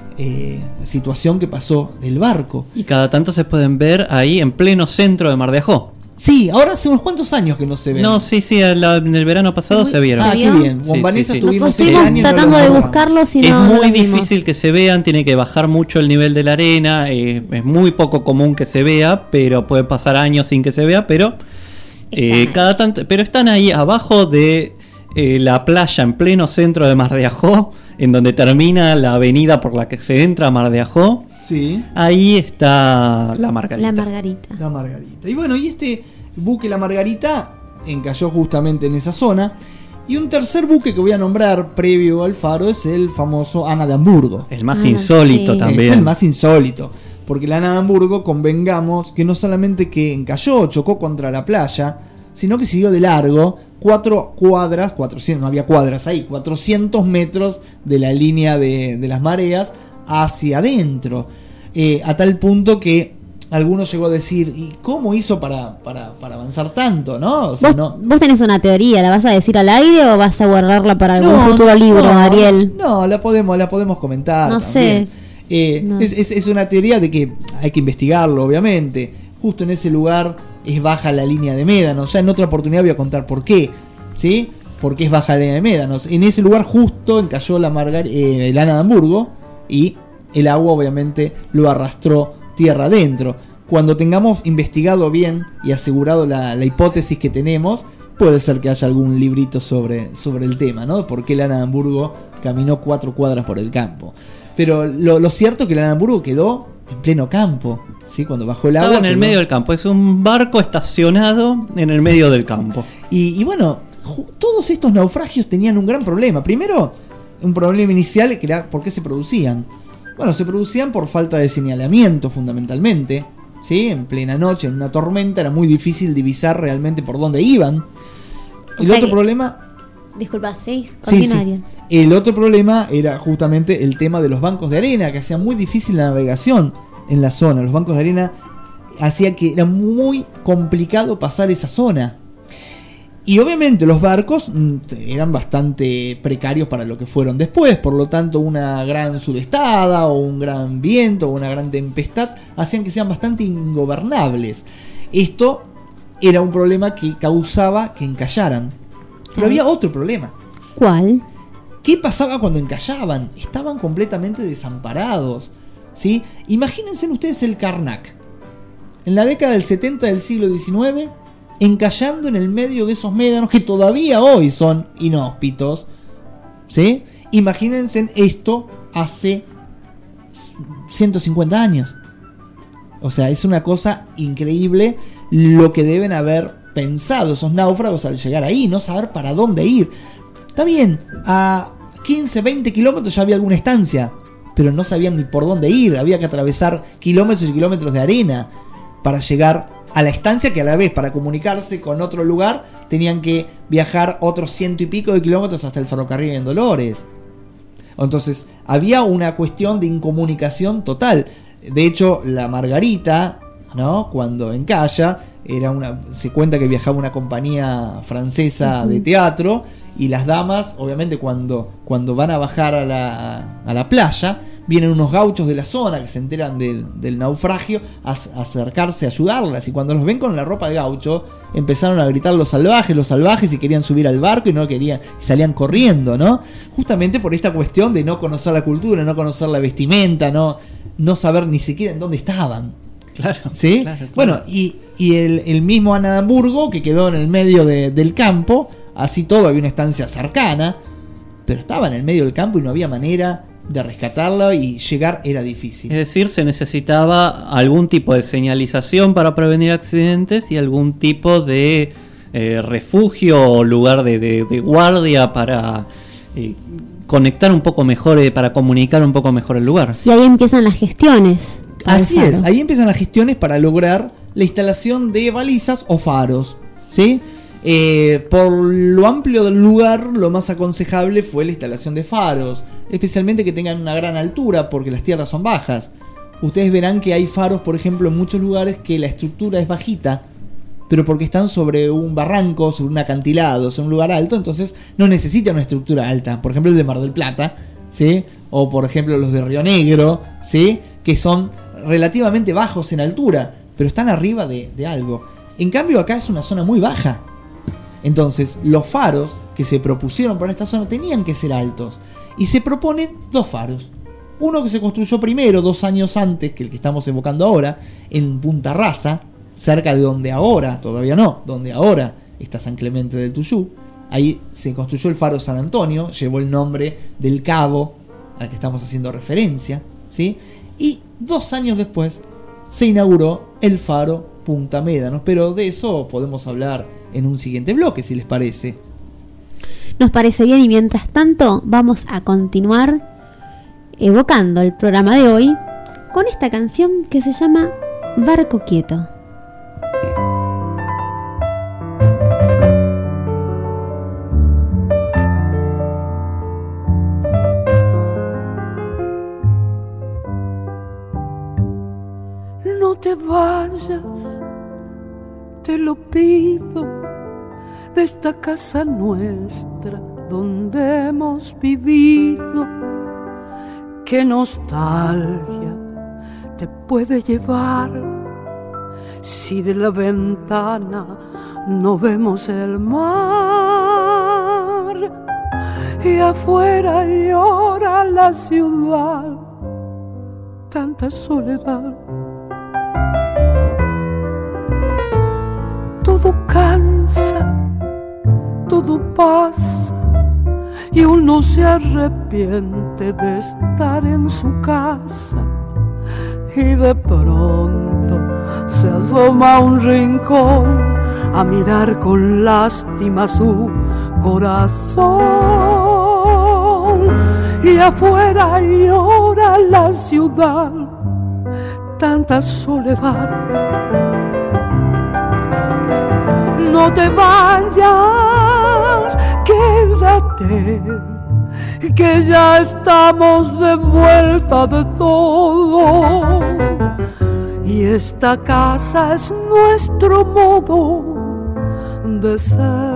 eh, situación que pasó del barco. Y cada tanto se pueden ver ahí en pleno centro de Mar de Ajó. Sí, ahora hace unos cuantos años que no se ven. No, sí, sí, en el verano pasado muy, se vieron. Ah, qué bien. Con sí, Vanessa sí, sí. estuvimos el año tratando no de buscarlos y no. Es muy no difícil que se vean, tiene que bajar mucho el nivel de la arena, eh, es muy poco común que se vea, pero puede pasar años sin que se vea, pero eh, cada tanto, pero están ahí abajo de eh, la playa en pleno centro de Mar de Ajó, en donde termina la avenida por la que se entra a Mar de Ajó. Sí. Ahí está la Margarita. La Margarita. La Margarita. Y bueno, y este buque, la Margarita, encalló justamente en esa zona. Y un tercer buque que voy a nombrar previo al faro es el famoso Ana de Hamburgo. El más ah, insólito sí. también. Es el más insólito. Porque el Ana de Hamburgo, convengamos que no solamente que encalló, chocó contra la playa, sino que siguió de largo cuatro cuadras, cuatrocientos, no había cuadras ahí, cuatrocientos metros de la línea de, de las mareas hacia adentro. Eh, a tal punto que algunos llegó a decir, ¿y cómo hizo para, para, para avanzar tanto? ¿No? O sea, ¿Vos, no, vos tenés una teoría, ¿la vas a decir al aire o vas a guardarla para algún no, futuro libro, no, Ariel? No, la podemos, la podemos comentar. No también. sé. Eh, no. Es, es, es una teoría de que hay que investigarlo, obviamente. Justo en ese lugar es baja la línea de médanos. Ya en otra oportunidad voy a contar por qué, ¿sí? Porque es baja la línea de médanos. En ese lugar justo encalló la Margar eh, el Ana de Hamburgo, y el agua obviamente lo arrastró tierra adentro. Cuando tengamos investigado bien y asegurado la, la hipótesis que tenemos, puede ser que haya algún librito sobre, sobre el tema, ¿no? ¿Por qué el Ana de Hamburgo caminó cuatro cuadras por el campo. Pero lo, lo cierto es que el Anamburgo quedó en pleno campo, ¿sí? Cuando bajó el agua. Estaba en el quedó... medio del campo, es un barco estacionado en el medio del campo. Y, y bueno, ju- todos estos naufragios tenían un gran problema. Primero, un problema inicial que era por qué se producían. Bueno, se producían por falta de señalamiento fundamentalmente, ¿sí? En plena noche, en una tormenta, era muy difícil divisar realmente por dónde iban. O El sea otro que- problema... Disculpa, ¿sí? Sí, Continúa, sí. Ariel. El otro problema era justamente el tema de los bancos de arena, que hacían muy difícil la navegación en la zona. Los bancos de arena hacían que era muy complicado pasar esa zona. Y obviamente los barcos mm, eran bastante precarios para lo que fueron después. Por lo tanto, una gran sudestada o un gran viento o una gran tempestad hacían que sean bastante ingobernables. Esto era un problema que causaba que encallaran. Pero había otro problema. ¿Cuál? ¿Qué pasaba cuando encallaban? Estaban completamente desamparados, ¿sí? Imagínense ustedes el Karnak. En la década del setenta del siglo diecinueve, encallando en el medio de esos médanos que todavía hoy son inhóspitos, ¿sí? Imagínense esto hace ciento cincuenta años. O sea, es una cosa increíble lo que deben haber pensado esos náufragos al llegar ahí, no saber para dónde ir. Está bien, a quince, veinte kilómetros ya había alguna estancia, pero no sabían ni por dónde ir. Había que atravesar kilómetros y kilómetros de arena para llegar a la estancia, que a la vez, para comunicarse con otro lugar, tenían que viajar otros ciento y pico de kilómetros hasta el ferrocarril en Dolores. Entonces, había una cuestión de incomunicación total. De hecho, la Margarita, ¿no? Cuando encalla, era una, se cuenta que viajaba una compañía francesa de teatro, y las damas, obviamente, cuando, cuando van a bajar a la, a la playa, vienen unos gauchos de la zona que se enteran del, del naufragio a, a acercarse a ayudarlas, y cuando los ven con la ropa de gaucho, empezaron a gritar los salvajes, los salvajes, y querían subir al barco y no querían, y salían corriendo, ¿no? Justamente por esta cuestión de no conocer la cultura, no conocer la vestimenta, no, no saber ni siquiera en dónde estaban. Claro. ¿Sí? Claro, claro. Bueno, y, y el, el mismo Anamburgo, que quedó en el medio de, del campo, así todo, había una estancia cercana, pero estaba en el medio del campo y no había manera de rescatarla, y llegar era difícil. Es decir, se necesitaba algún tipo de señalización para prevenir accidentes y algún tipo de eh, refugio o lugar de, de, de guardia para eh, conectar un poco mejor, eh, para comunicar un poco mejor el lugar. Y ahí empiezan las gestiones. para el Así faro. es, ahí empiezan las gestiones para lograr la instalación de balizas o faros, ¿sí? Eh, por lo amplio del lugar, lo más aconsejable fue la instalación de faros, especialmente que tengan una gran altura, porque las tierras son bajas. Ustedes verán que hay faros, por ejemplo, en muchos lugares que la estructura es bajita, pero porque están sobre un barranco, sobre un acantilado, sobre un lugar alto, entonces no necesitan una estructura alta. Por ejemplo, el de Mar del Plata, ¿sí? O por ejemplo los de Río Negro, ¿sí? Que son relativamente bajos en altura, pero están arriba de, de algo. En cambio, acá es una zona muy baja. Entonces, los faros que se propusieron para esta zona tenían que ser altos. Y se proponen dos faros. Uno que se construyó primero, dos años antes que el que estamos evocando ahora, en Punta Rasa, cerca de donde ahora, todavía no, donde ahora está San Clemente del Tuyú. Ahí se construyó el faro San Antonio, llevó el nombre del cabo al que estamos haciendo referencia, ¿sí? Y dos años después se inauguró el faro Punta Médanos, pero de eso podemos hablar en un siguiente bloque, si les parece. Nos parece bien, y mientras tanto vamos a continuar evocando el programa de hoy con esta canción que se llama Barco Quieto. No te vayas, te lo pido, de esta casa nuestra donde hemos vivido. Qué nostalgia te puede llevar si de la ventana no vemos el mar y afuera llora la ciudad, tanta soledad. Todo cansa, todo pasa y uno se arrepiente de estar en su casa y de pronto se asoma a un rincón a mirar con lástima su corazón, y afuera llora la ciudad, tanta soledad. No te vayas, quédate, que ya estamos de vuelta de todo, y esta casa es nuestro modo de ser.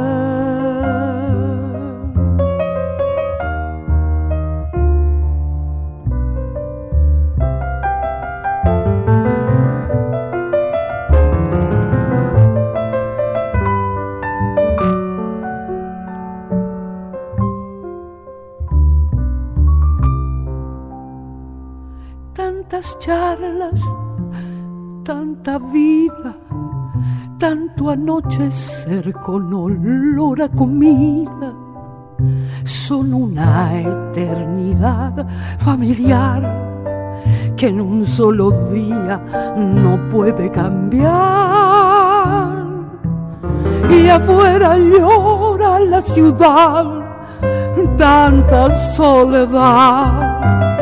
Tantas charlas, tanta vida, tanto anochecer con olor a comida, son una eternidad familiar que en un solo día no puede cambiar. Y afuera llora la ciudad, tanta soledad.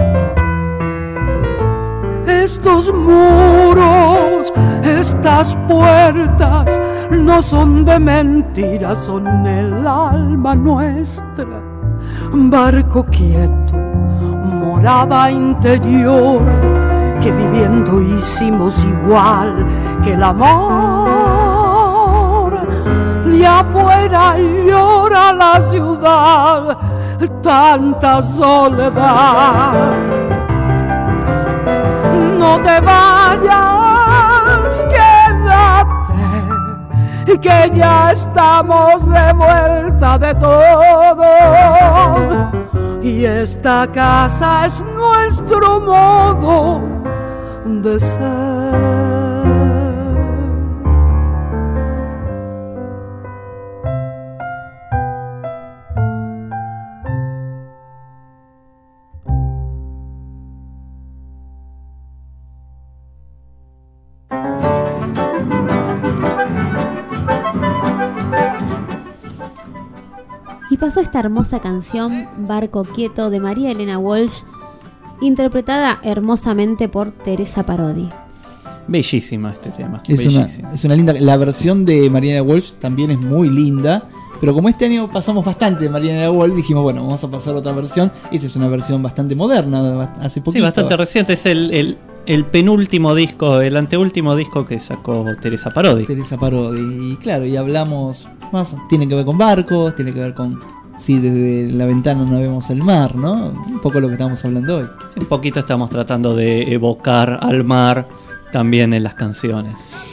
Estos muros, estas puertas, no son de mentiras, son el alma nuestra. Barco quieto, morada interior, que viviendo hicimos igual que el amor. Y afuera llora la ciudad, tanta soledad. No te vayas, quédate, que ya estamos de vuelta de todo, y esta casa es nuestro modo de ser. Pasó esta hermosa canción, Barco Quieto, de María Elena Walsh, interpretada hermosamente por Teresa Parodi. Bellísima este tema. Es una, es una linda. La versión de María Elena Walsh también es muy linda. Pero como este año pasamos bastante de María Elena Walsh, dijimos, bueno, vamos a pasar otra versión. Esta es una versión bastante moderna, hace poquito. Sí, bastante reciente. Es el, el, el penúltimo disco, el anteúltimo disco que sacó Teresa Parodi. Teresa Parodi. Y claro, y hablamos más. Tiene que ver con barcos, tiene que ver con... Sí, desde la ventana no vemos el mar, ¿no? Un poco lo que estamos hablando hoy. Sí, un poquito estamos tratando de evocar al mar también en las canciones.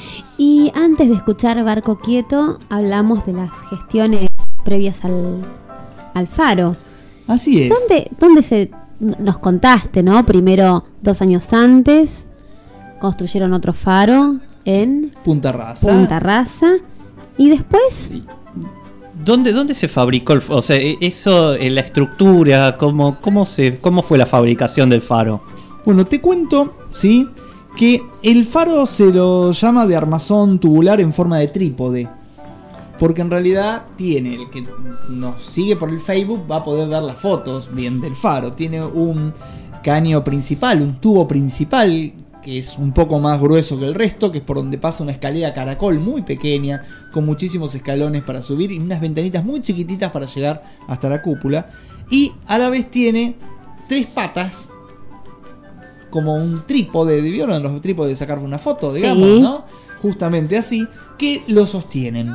Y antes de escuchar Barco Quieto, hablamos de las gestiones previas al, al faro. Así es. ¿Dónde, dónde se nos contaste, no? Primero, dos años antes, construyeron otro faro en Punta Rasa. Punta Rasa. Y después... Sí. ¿Dónde, ¿Dónde se fabricó el faro? O sea, eso, la estructura, ¿cómo, cómo, se, ¿cómo fue la fabricación del faro? Bueno, te cuento, ¿sí? Que el faro se lo llama de armazón tubular en forma de trípode. Porque en realidad tiene, el que nos sigue por el Facebook va a poder ver las fotos bien del faro. Tiene un caño principal, un tubo principal que es un poco más grueso que el resto, que es por donde pasa una escalera caracol muy pequeña, con muchísimos escalones para subir y unas ventanitas muy chiquititas para llegar hasta la cúpula. Y a la vez tiene tres patas, como un trípode, ¿vieron los trípodes de sacar una foto? Digamos, sí. ¿No? Justamente así, que lo sostienen.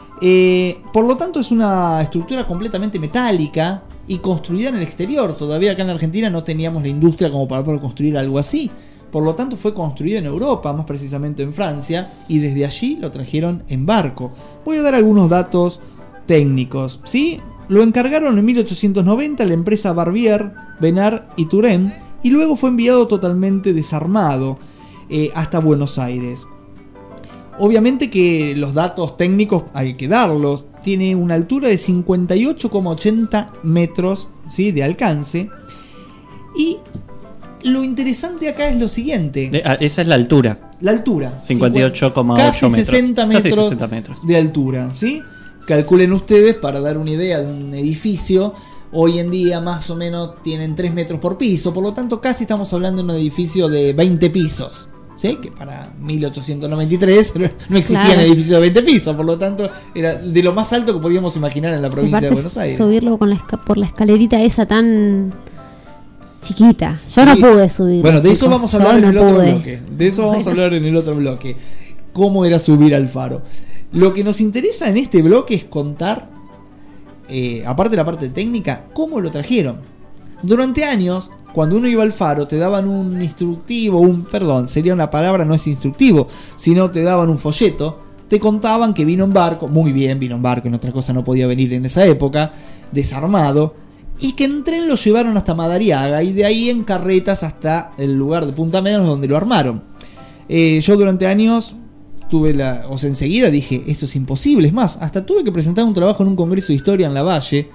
Eh, por lo tanto es una estructura completamente metálica y construida en el exterior. Todavía acá en la Argentina no teníamos la industria como para poder construir algo así. Por lo tanto fue construido en Europa, más precisamente en Francia, y desde allí lo trajeron en barco. Voy a dar algunos datos técnicos, ¿sí? Lo encargaron en mil ochocientos noventa la empresa Barbier, Benard y Turenne, y luego fue enviado totalmente desarmado eh, hasta Buenos Aires. Obviamente que los datos técnicos hay que darlos. tiene una altura de cincuenta y ocho coma ochenta metros, ¿sí?, de alcance. Y lo interesante acá es lo siguiente. De, esa es la altura. La altura. cincuenta y ocho coma ocho casi metros. sesenta metros. Casi sesenta metros. De altura, ¿sí? Calculen ustedes, para dar una idea de un edificio, hoy en día más o menos tienen tres metros por piso, por lo tanto casi estamos hablando de un edificio de veinte pisos. ¿Sí? Que para mil ochocientos noventa y tres no existían claro. edificios de veinte pisos, por lo tanto era de lo más alto que podíamos imaginar en la provincia Aparte, de Buenos Aires. subirlo con la esca- por la escalerita esa tan chiquita. Yo Sí. no pude subir. Bueno, de eso chicos. vamos a Yo hablar en no el otro pude. bloque. De eso vamos a Bueno. hablar en el otro bloque. Cómo era subir al faro. Lo que nos interesa en este bloque es contar, eh, aparte de la parte técnica, cómo lo trajeron. Durante años, cuando uno iba al faro, te daban un instructivo, un, perdón, sería una palabra, no es instructivo, sino te daban un folleto, te contaban que vino en barco, muy bien, vino en barco, en otra cosa no podía venir en esa época, desarmado, y que en tren lo llevaron hasta Madariaga y de ahí en carretas hasta el lugar de Punta Médanos donde lo armaron. Eh, yo durante años tuve la, o sea, enseguida dije, esto es imposible, es más, hasta tuve que presentar un trabajo en un congreso de historia en Lavalle,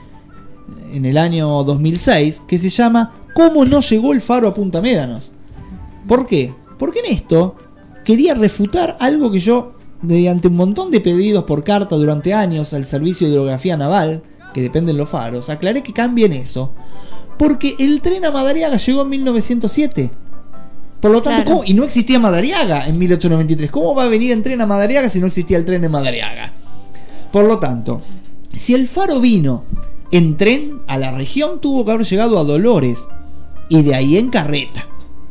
en el año dos mil seis, que se llama ¿Cómo no llegó el faro a Punta Médanos? ¿Por qué? Porque en esto quería refutar algo que yo, mediante un montón de pedidos por carta durante años al Servicio de Hidrografía Naval, que dependen los faros, aclaré que cambien eso, porque el tren a Madariaga llegó en mil novecientos siete. Por lo tanto, Claro. ¿cómo? Y no existía Madariaga en mil ochocientos noventa y tres. ¿Cómo va a venir en tren a Madariaga si no existía el tren en Madariaga? Por lo tanto, si el faro vino en tren a la región, tuvo que haber llegado a Dolores y de ahí en carreta.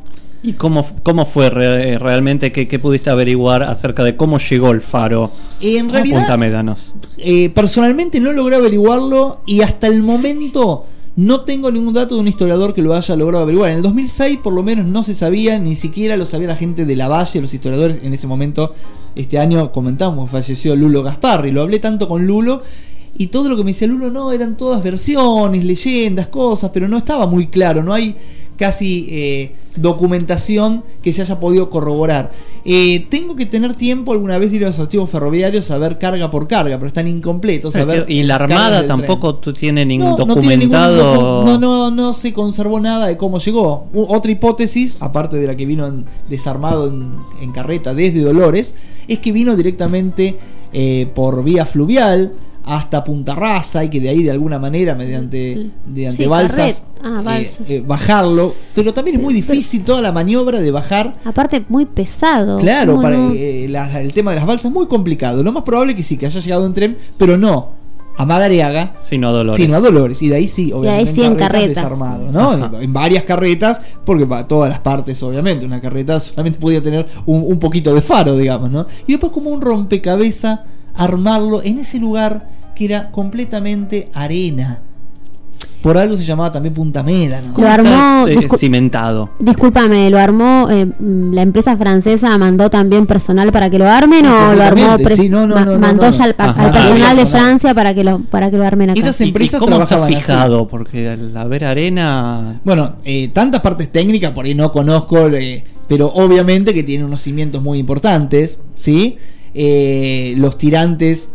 ¿Y cómo, cómo fue re- realmente? ¿Qué, ¿Qué pudiste averiguar acerca de cómo llegó el faro En a realidad, Punta Médanos? eh, personalmente no logré averiguarlo y hasta el momento no tengo ningún dato de un historiador que lo haya logrado averiguar. En el dos mil seis por lo menos no se sabía, ni siquiera lo sabía la gente de Lavalle, los historiadores en ese momento. Este año comentamos, falleció Lulo Gasparri, lo hablé tanto con Lulo y todo lo que me decía Lulo, no, eran todas versiones, leyendas, cosas, pero no estaba muy claro, no hay casi eh, documentación que se haya podido corroborar. Eh, tengo que tener tiempo alguna vez de ir a los archivos ferroviarios a ver carga por carga, pero están incompletos. A ver Y la cargas Armada del tampoco tren. tú tiene ningún No, no tiene ningún documentado. docu- no, no, no se conservó nada de cómo llegó. U- otra hipótesis, aparte de la que vino en- desarmado en, en carreta desde Dolores, es que vino directamente eh, por vía fluvial hasta Punta Rasa y que de ahí de alguna manera mediante, mediante Sí, balsas, carret. Ah, eh, balsas. eh, bajarlo, pero también es muy difícil toda la maniobra de bajar. Aparte, muy pesado. Claro, ¿Cómo para no? eh, la- el tema de las balsas es muy complicado. Lo más probable es que sí, que haya llegado en tren, pero no a Madariaga, Sino a Dolores. sino a Dolores. Y de ahí sí, obviamente, ahí sí en carreta. desarmado, ¿no? Ajá. En, en varias carretas, porque para todas las partes, obviamente. Una carreta solamente podía tener un, un poquito de faro, digamos, ¿no? Y después, como un rompecabezas, armarlo en ese lugar que era completamente arena. Por algo se llamaba también Punta Médanos. Lo armó- Está, eh, discul- cimentado. Discúlpame, ¿lo armó eh, mm, la empresa francesa? ¿Mandó también personal para que lo armen No, o lo armó? completamente, pre- sí, no, no, ma- no, no, mandó no. ya al, pa- Ajá. al personal de Personal. Francia para que lo para que lo armen acá. Estas ¿Y- empresas ¿Y cómo está trabajaban así. fijado? Porque al haber arena. Bueno, eh, tantas partes técnicas por ahí no conozco, eh, pero obviamente que tiene unos cimientos muy importantes, ¿sí? Eh, los tirantes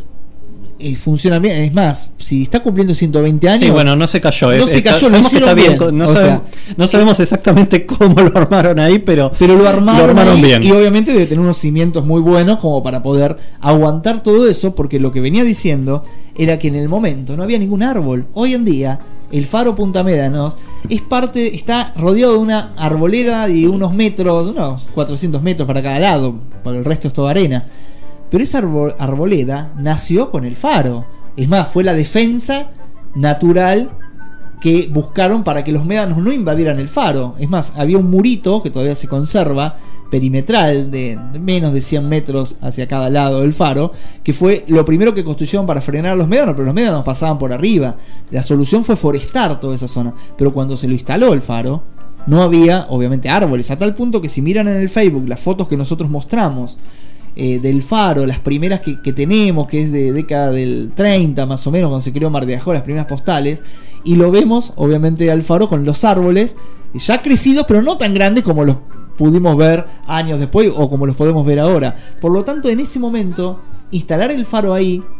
eh, funcionan bien. Es más, si está cumpliendo ciento veinte años... Sí, bueno, no se cayó. No es- se es- cayó, lo sabemos que está hicieron bien. bien. No, O sabemos, sea, no sabemos exactamente cómo lo armaron ahí, pero, Pero lo armaron, ahí, bien. y obviamente debe tener unos cimientos muy buenos como para poder aguantar todo eso, porque lo que venía diciendo era que en el momento no había ningún árbol. Hoy en día el faro Punta Médanos es parte, está rodeado de una arboleda de unos metros, unos cuatrocientos metros para cada lado, porque el resto es toda arena. Pero esa arbol- arboleda nació con el faro. Es más, fue la defensa natural que buscaron para que los médanos no invadieran el faro. Es más, había un murito que todavía se conserva, perimetral, de menos de cien metros hacia cada lado del faro, que fue lo primero que construyeron para frenar a los médanos, pero los médanos pasaban por arriba. La solución fue forestar toda esa zona. Pero cuando se lo instaló el faro, no había, obviamente, árboles, a tal punto que si miran en el Facebook las fotos que nosotros mostramos, Eh, del faro, las primeras que, que tenemos, que es de década del treinta más o menos, cuando se creó Mar de Ajó, las primeras postales, y lo vemos obviamente al faro con los árboles ya crecidos, pero no tan grandes como los pudimos ver años después o como los podemos ver ahora. Por lo tanto, en ese momento, instalar el faro ahí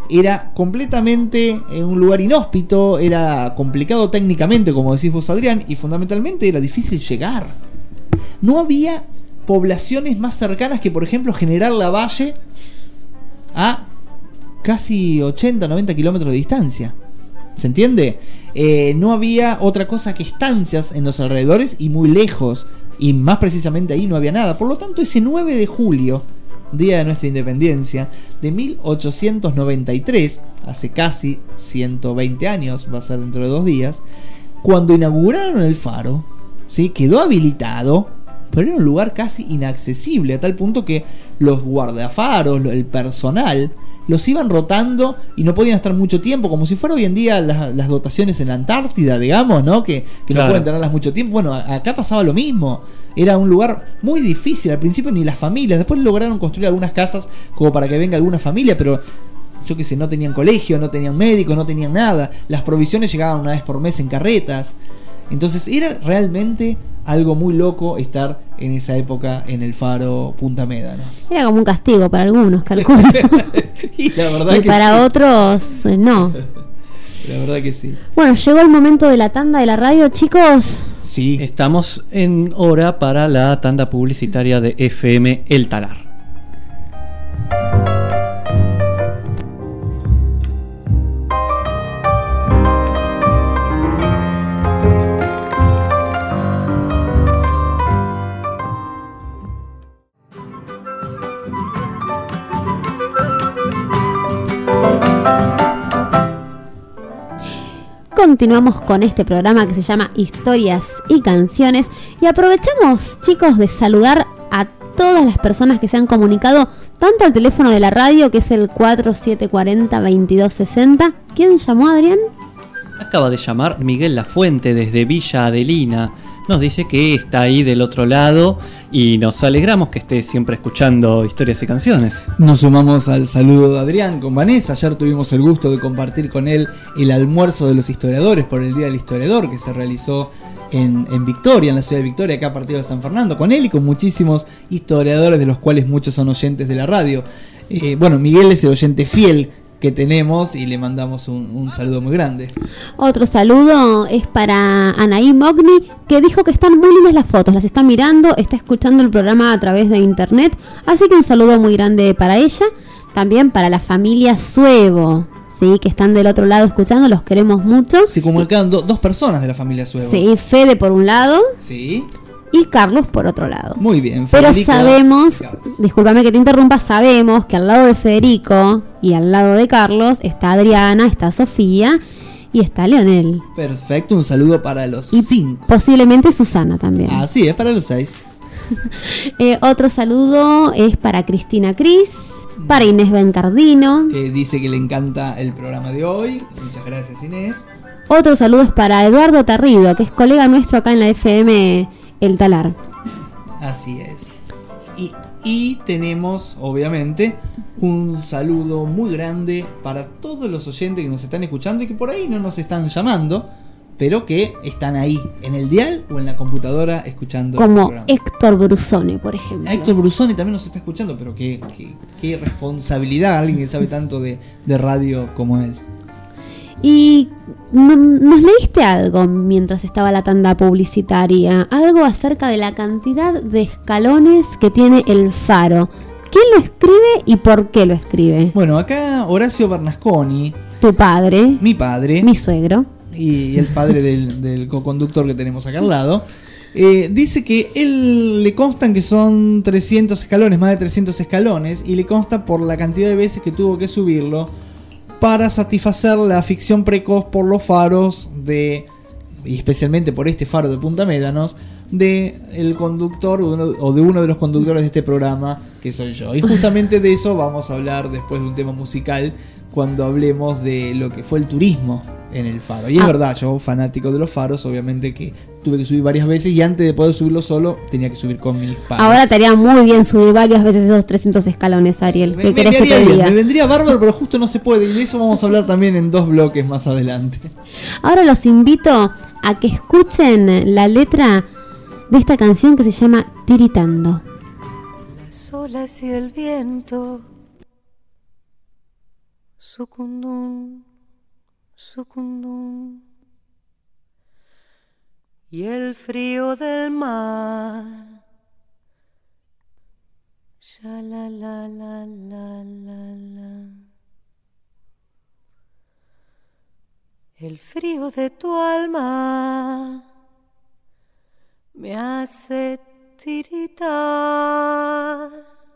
era completamente en un lugar inhóspito, era complicado técnicamente, como decís vos, Adrián, y fundamentalmente era difícil llegar. No había poblaciones más cercanas que, por ejemplo, General Lavalle, a casi ochenta, noventa kilómetros de distancia. ¿Se entiende? Eh, no había otra cosa que estancias en los alrededores y muy lejos. Y más precisamente ahí no había nada. Por lo tanto, ese nueve de julio, día de nuestra independencia, de mil ochocientos noventa y tres, hace casi ciento veinte años, va a ser dentro de dos días, cuando inauguraron el faro, ¿sí? Quedó habilitado, pero era un lugar casi inaccesible, a tal punto que los guardafaros, el personal, los iban rotando y no podían estar mucho tiempo, como si fuera hoy en día las, las dotaciones en la Antártida, digamos, ¿no? Que, que claro, no pueden tenerlas mucho tiempo. Bueno, acá pasaba lo mismo. Era un lugar muy difícil. Al principio ni las familias. Después lograron construir algunas casas como para que venga alguna familia, pero yo qué sé, no tenían colegio, no tenían médicos, no tenían nada. Las provisiones llegaban una vez por mes en carretas. Entonces era realmente algo muy loco estar en esa época en el faro Punta Médanos. Era como un castigo para algunos, calculo. Y la verdad y que para sí. otros, no. La verdad que sí. Bueno, llegó el momento de la tanda de la radio, chicos. Sí. Estamos en hora para la tanda publicitaria de F M El Talar. Continuamos con este programa que se llama Historias y Canciones y aprovechamos, chicos, de saludar a todas las personas que se han comunicado tanto al teléfono de la radio, que es el cuatro siete cuatro cero, veintidós sesenta. ¿Quién llamó, Adrián? Acaba de llamar Miguel Lafuente desde Villa Adelina. Nos dice que está ahí del otro lado y nos alegramos que esté siempre escuchando Historias y Canciones. Nos sumamos al saludo de Adrián con Vanessa. Ayer tuvimos el gusto de compartir con él el almuerzo de los historiadores por el Día del Historiador que se realizó en, en Victoria, en la ciudad de Victoria, acá a partido de San Fernando, con él y con muchísimos historiadores, de los cuales muchos son oyentes de la radio. Eh, bueno, Miguel es el oyente fiel que tenemos y le mandamos un, un saludo muy grande. Otro saludo es para Anaí Mogni, que dijo que están muy lindas las fotos, las está mirando, está escuchando el programa a través de internet, así que un saludo muy grande para ella. También para la familia Suevo, sí, que están del otro lado escuchando, los queremos mucho. Se comunicaron do, dos personas de la familia Suevo. Sí, Fede por un lado. Sí. Y Carlos por otro lado. Muy bien, Federico. Pero sabemos, discúlpame que te interrumpa, sabemos que al lado de Federico y al lado de Carlos está Adriana, está Sofía y está Leonel. Perfecto, un saludo para los y cinco. Posiblemente Susana también. Así es, para los seis. eh, otro saludo es para Cristina Cris, para Inés Bencardino. Que dice que le encanta el programa de hoy. Muchas gracias, Inés. Otro saludo es para Eduardo Tarrido, que es colega nuestro acá en la F M El Talar. Así es. Y, y tenemos, obviamente, un saludo muy grande para todos los oyentes que nos están escuchando y que por ahí no nos están llamando, pero que están ahí, en el dial o en la computadora escuchando. Como este Héctor Brusone, por ejemplo. Héctor Brusone también nos está escuchando, pero qué, qué, qué responsabilidad, alguien que sabe tanto de, de radio como él. Y nos leíste algo mientras estaba la tanda publicitaria, algo acerca de la cantidad de escalones que tiene el faro. ¿Quién lo escribe y por qué lo escribe? Bueno, acá Horacio Bernasconi, tu padre, mi padre, mi suegro y el padre del, del co-conductor que tenemos acá al lado, eh, dice que él le constan que son trescientos escalones, más de trescientos escalones, y le consta por la cantidad de veces que tuvo que subirlo para satisfacer la ficción precoz por los faros de, y especialmente por este faro de Punta Médanos, de el conductor uno, o de uno de los conductores de este programa, que soy yo. Y justamente de eso vamos a hablar después de un tema musical, cuando hablemos de lo que fue el turismo en el faro. Y es ah. verdad, yo fanático de los faros, obviamente que tuve que subir varias veces, y antes de poder subirlo solo tenía que subir con mis padres. Ahora te haría muy bien subir varias veces esos trescientos escalones, Ariel. ¿Qué me, querés me que te bien, diga? Me vendría bárbaro, pero justo no se puede, y de eso vamos a hablar también en dos bloques más adelante. Ahora los invito a que escuchen la letra de esta canción que se llama Tiritando. Las olas y el viento sucundum, sucundum. Y el frío del mar, ya la la la la la la. El frío de tu alma me hace tiritar.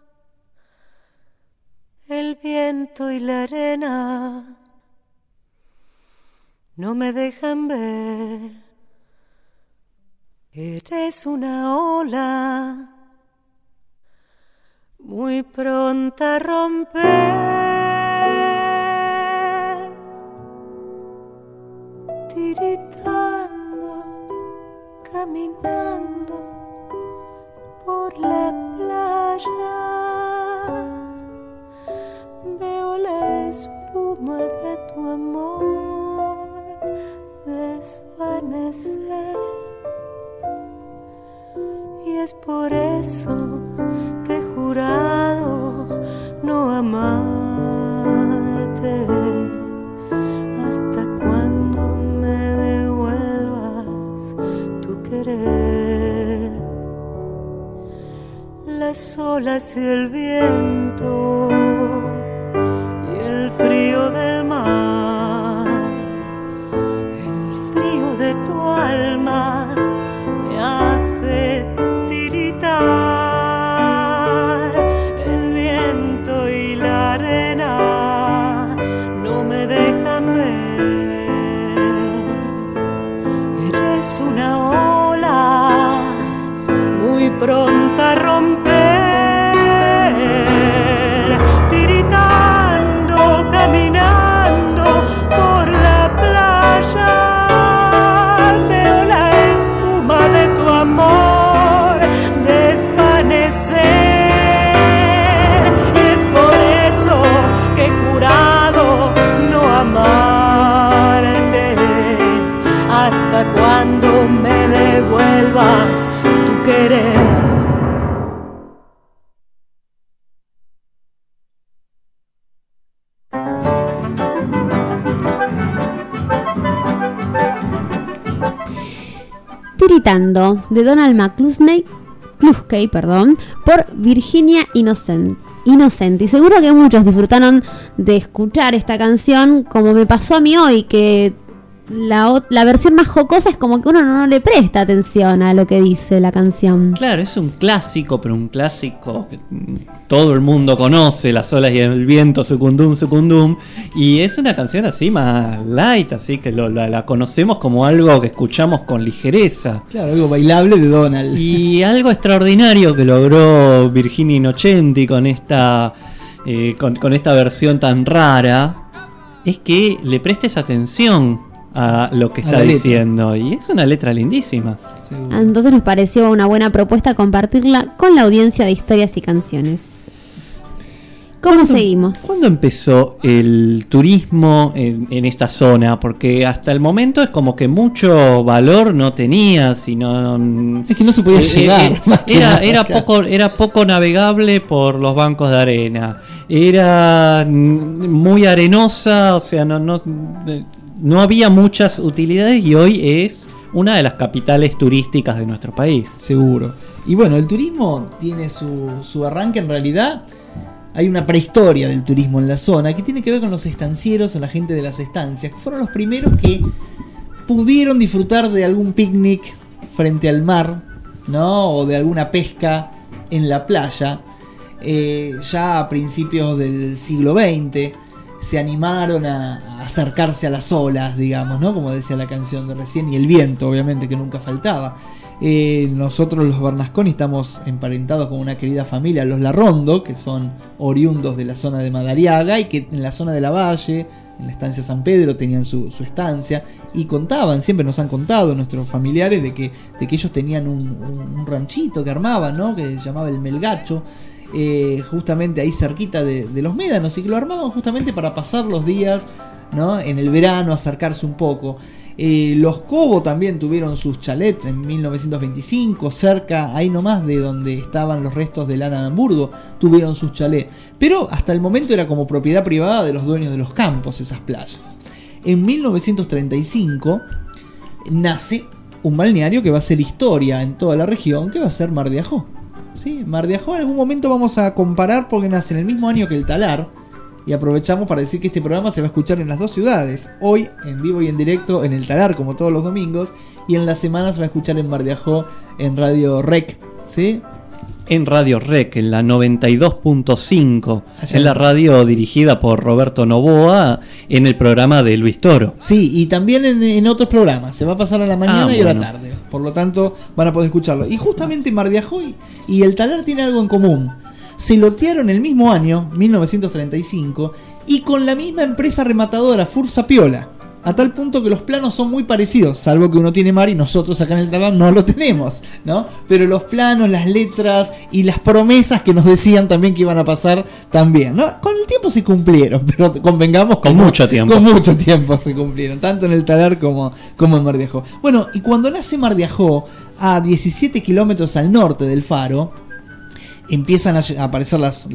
El viento y la arena no me dejan ver. Eres una ola muy pronta a romper, tiritando, caminando por la playa. Veo la espuma de tu amor desvanecer. Y es por eso que he jurado no amarte hasta cuando me devuelvas tu querer. Las olas y el viento y el frío del mar, el frío de tu alma me hace tiritar. El viento y la arena no me dejan ver. Eres una ola muy pronta a romper, tiritando, caminando por la playa. Veo la espuma de tu amor desvanecer. Y es por eso que he jurado no amarte hasta cuando me devuelvas tu querer. Tiritando, de Donald McCluskey, Kluskey, perdón, por Virginia Innocent, Inocente. Y seguro que muchos disfrutaron de escuchar esta canción, como me pasó a mí hoy, que la, la versión más jocosa es como que uno no, no le presta atención a lo que dice la canción. Claro, es un clásico, pero un clásico que todo el mundo conoce, Las olas y el viento, secundum, secundum. Y es una canción así más light, así que lo, la, la conocemos como algo que escuchamos con ligereza. Claro, algo bailable de Donald. Y algo extraordinario que logró Virginia Innocenti con esta, eh, con, con esta versión tan rara es que le prestes atención a lo que está diciendo, y es una letra lindísima. Seguro. Entonces nos pareció una buena propuesta compartirla con la audiencia de Historias y Canciones. ¿Cómo seguimos? ¿Cuándo empezó el turismo en, en esta zona? Porque hasta el momento es como que mucho valor no tenía, sino es que no se podía eh, llegar. Eh, era era poco era poco navegable por los bancos de arena. Era muy arenosa, o sea, no no no había muchas utilidades, y hoy es una de las capitales turísticas de nuestro país. Seguro. Y bueno, el turismo tiene su, su arranque. En realidad hay una prehistoria del turismo en la zona que tiene que ver con los estancieros o la gente de las estancias, que fueron los primeros que pudieron disfrutar de algún picnic frente al mar, ¿no? O de alguna pesca en la playa. Eh, ya a principios del siglo veinte se animaron a, a acercarse a las olas, digamos, ¿no? Como decía la canción de recién, y el viento, obviamente, que nunca faltaba. Eh, nosotros los Bernasconi estamos emparentados con una querida familia, los Larrondo, que son oriundos de la zona de Madariaga y que en la zona de la Valle, en la estancia San Pedro, tenían su, su estancia, y contaban, siempre nos han contado nuestros familiares de que, de que ellos tenían un, un, un ranchito que armaban, ¿no? Que se llamaba el Melgacho, eh, justamente ahí cerquita de, de los Médanos, y que lo armaban justamente para pasar los días, ¿no? En el verano, acercarse un poco. Eh, los Cobo también tuvieron sus chalets en mil novecientos veinticinco, cerca, ahí nomás de donde estaban los restos de Lana de Hamburgo, tuvieron sus chalets. Pero hasta el momento era como propiedad privada de los dueños de los campos esas playas. En mil novecientos treinta y cinco nace un balneario que va a ser historia en toda la región, que va a ser Mar de Ajó. ¿Sí? Mar de Ajó en algún momento vamos a comparar porque nace en el mismo año que el Talar. Y aprovechamos para decir que este programa se va a escuchar en las dos ciudades. Hoy en vivo y en directo en el Talar, como todos los domingos. Y en la semana se va a escuchar en Mar de Ajó, en Radio Rec. ¿Sí? En Radio Rec, en la noventa y dos punto cinco. Allá En la radio dirigida por Roberto Novoa, en el programa de Luis Toro. Sí, y también en, en otros programas. Se va a pasar a la mañana Ah, y a bueno. la tarde. Por lo tanto, van a poder escucharlo. Y justamente Mar de Ajó y, y el Talar tienen algo en común. Se lotearon el mismo año, mil novecientos treinta y cinco, y con la misma empresa rematadora, Fursa Piola. A tal punto que los planos son muy parecidos, salvo que uno tiene mar y nosotros acá en el Talar no lo tenemos, ¿no? Pero los planos, las letras y las promesas que nos decían también que iban a pasar también, ¿no? Con el tiempo se cumplieron, pero convengamos Con que mucho tiempo. Con mucho tiempo se cumplieron, tanto en el Talar como, como en Mar de Ajó. Bueno, y cuando nace Mar de Ajó, a diecisiete kilómetros al norte del faro, empiezan a aparecer las,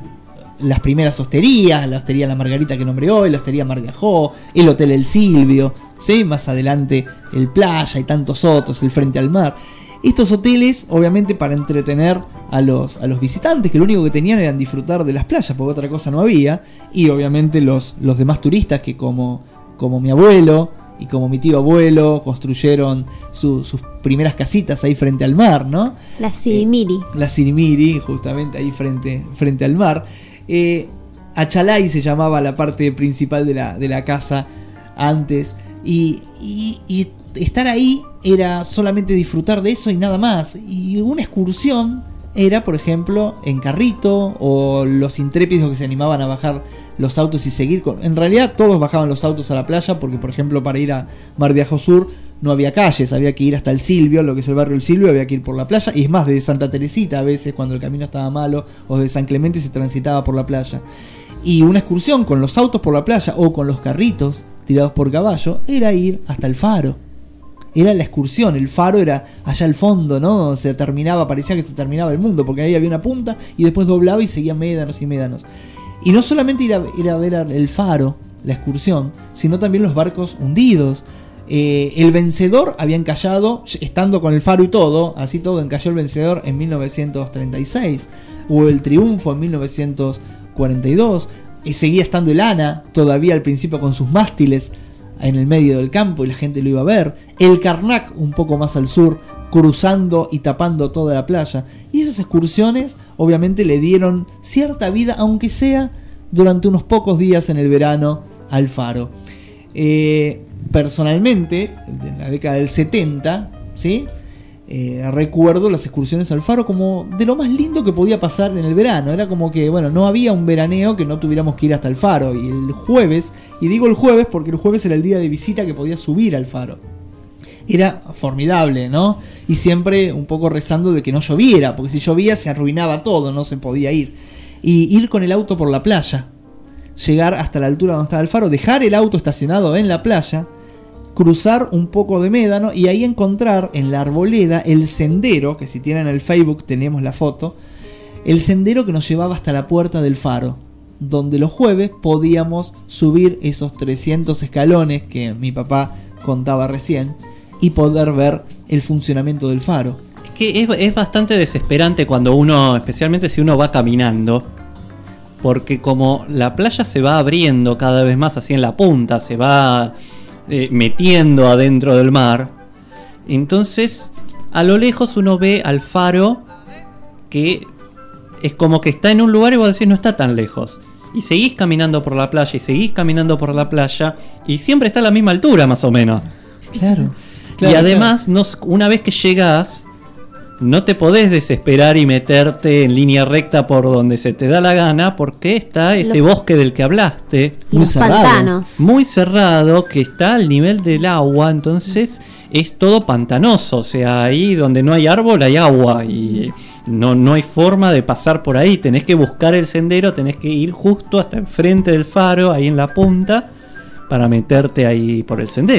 las primeras hosterías, la hostería La Margarita que nombré hoy, la hostería Mar de Ajó, el Hotel El Silvio, ¿sí? Más adelante el Playa y tantos otros, el Frente al Mar. Estos hoteles, obviamente, para entretener a los, a los visitantes, que lo único que tenían era disfrutar de las playas, porque otra cosa no había, y obviamente los, los demás turistas que como, como mi abuelo y como mi tío abuelo construyeron su, sus primeras casitas ahí frente al mar, ¿no? La Sirimiri. La Sirimiri, justamente ahí frente, frente al mar. Eh, Achalay se llamaba la parte principal de la, de la casa antes. Y, y, y estar ahí era solamente disfrutar de eso y nada más. Y una excursión era, por ejemplo, en carrito, o los intrépidos que se animaban a bajar los autos y seguir con... En realidad todos bajaban los autos a la playa porque, por ejemplo, para ir a Mar de Ajó Sur no había calles, había que ir hasta el Silvio, lo que es el barrio El Silvio, había que ir por la playa, y es más, de Santa Teresita a veces, cuando el camino estaba malo, o de San Clemente se transitaba por la playa. Y una excursión con los autos por la playa, o con los carritos tirados por caballo, era ir hasta el faro. Era la excursión, el faro era allá al fondo, ¿no? Se terminaba, parecía que se terminaba el mundo, porque ahí había una punta y después doblaba y seguía médanos y médanos. Y no solamente ir a, ir a ver el faro, la excursión, sino también los barcos hundidos. Eh, el Vencedor había encallado, estando con el faro y todo, así todo, encalló el Vencedor en mil novecientos treinta y seis, hubo el Triunfo en mil novecientos cuarenta y dos, y seguía estando el Ana, todavía al principio con sus mástiles, en el medio del campo y la gente lo iba a ver. El Karnak un poco más al sur, cruzando y tapando toda la playa. Y esas excursiones obviamente le dieron cierta vida, aunque sea durante unos pocos días en el verano, al faro. Eh, personalmente, en la década del setenta, ¿sí? Eh, recuerdo las excursiones al faro como de lo más lindo que podía pasar en el verano. Era como que, bueno, no había un veraneo que no tuviéramos que ir hasta el faro. Y el jueves, y digo el jueves porque el jueves era el día de visita que podía subir al faro. Era formidable, ¿no? Y siempre un poco rezando de que no lloviera, porque si llovía se arruinaba todo, no se podía ir. Y ir con el auto por la playa, llegar hasta la altura donde estaba el faro, dejar el auto estacionado en la playa, cruzar un poco de médano y ahí encontrar en la arboleda el sendero, que si tienen el Facebook tenemos la foto, el sendero que nos llevaba hasta la puerta del faro, donde los jueves podíamos subir esos trescientos escalones que mi papá contaba recién y poder ver el funcionamiento del faro. Es que es, es bastante desesperante cuando uno, especialmente si uno va caminando, porque como la playa se va abriendo cada vez más así en la punta, se va Eh, metiendo adentro del mar, entonces a lo lejos uno ve al faro que es como que está en un lugar y vos decís no está tan lejos, y seguís caminando por la playa y seguís caminando por la playa y siempre está a la misma altura más o menos. Claro, claro, y además claro. no, una vez que llegás no te podés desesperar y meterte en línea recta por donde se te da la gana, porque está ese Los, bosque del que hablaste, muy los cerrado, pantanos. muy cerrado, que está al nivel del agua, entonces es todo pantanoso, o sea, ahí donde no hay árbol hay agua y no, no hay forma de pasar por ahí, tenés que buscar el sendero, tenés que ir justo hasta enfrente del faro, ahí en la punta, para meterte ahí por el sendero.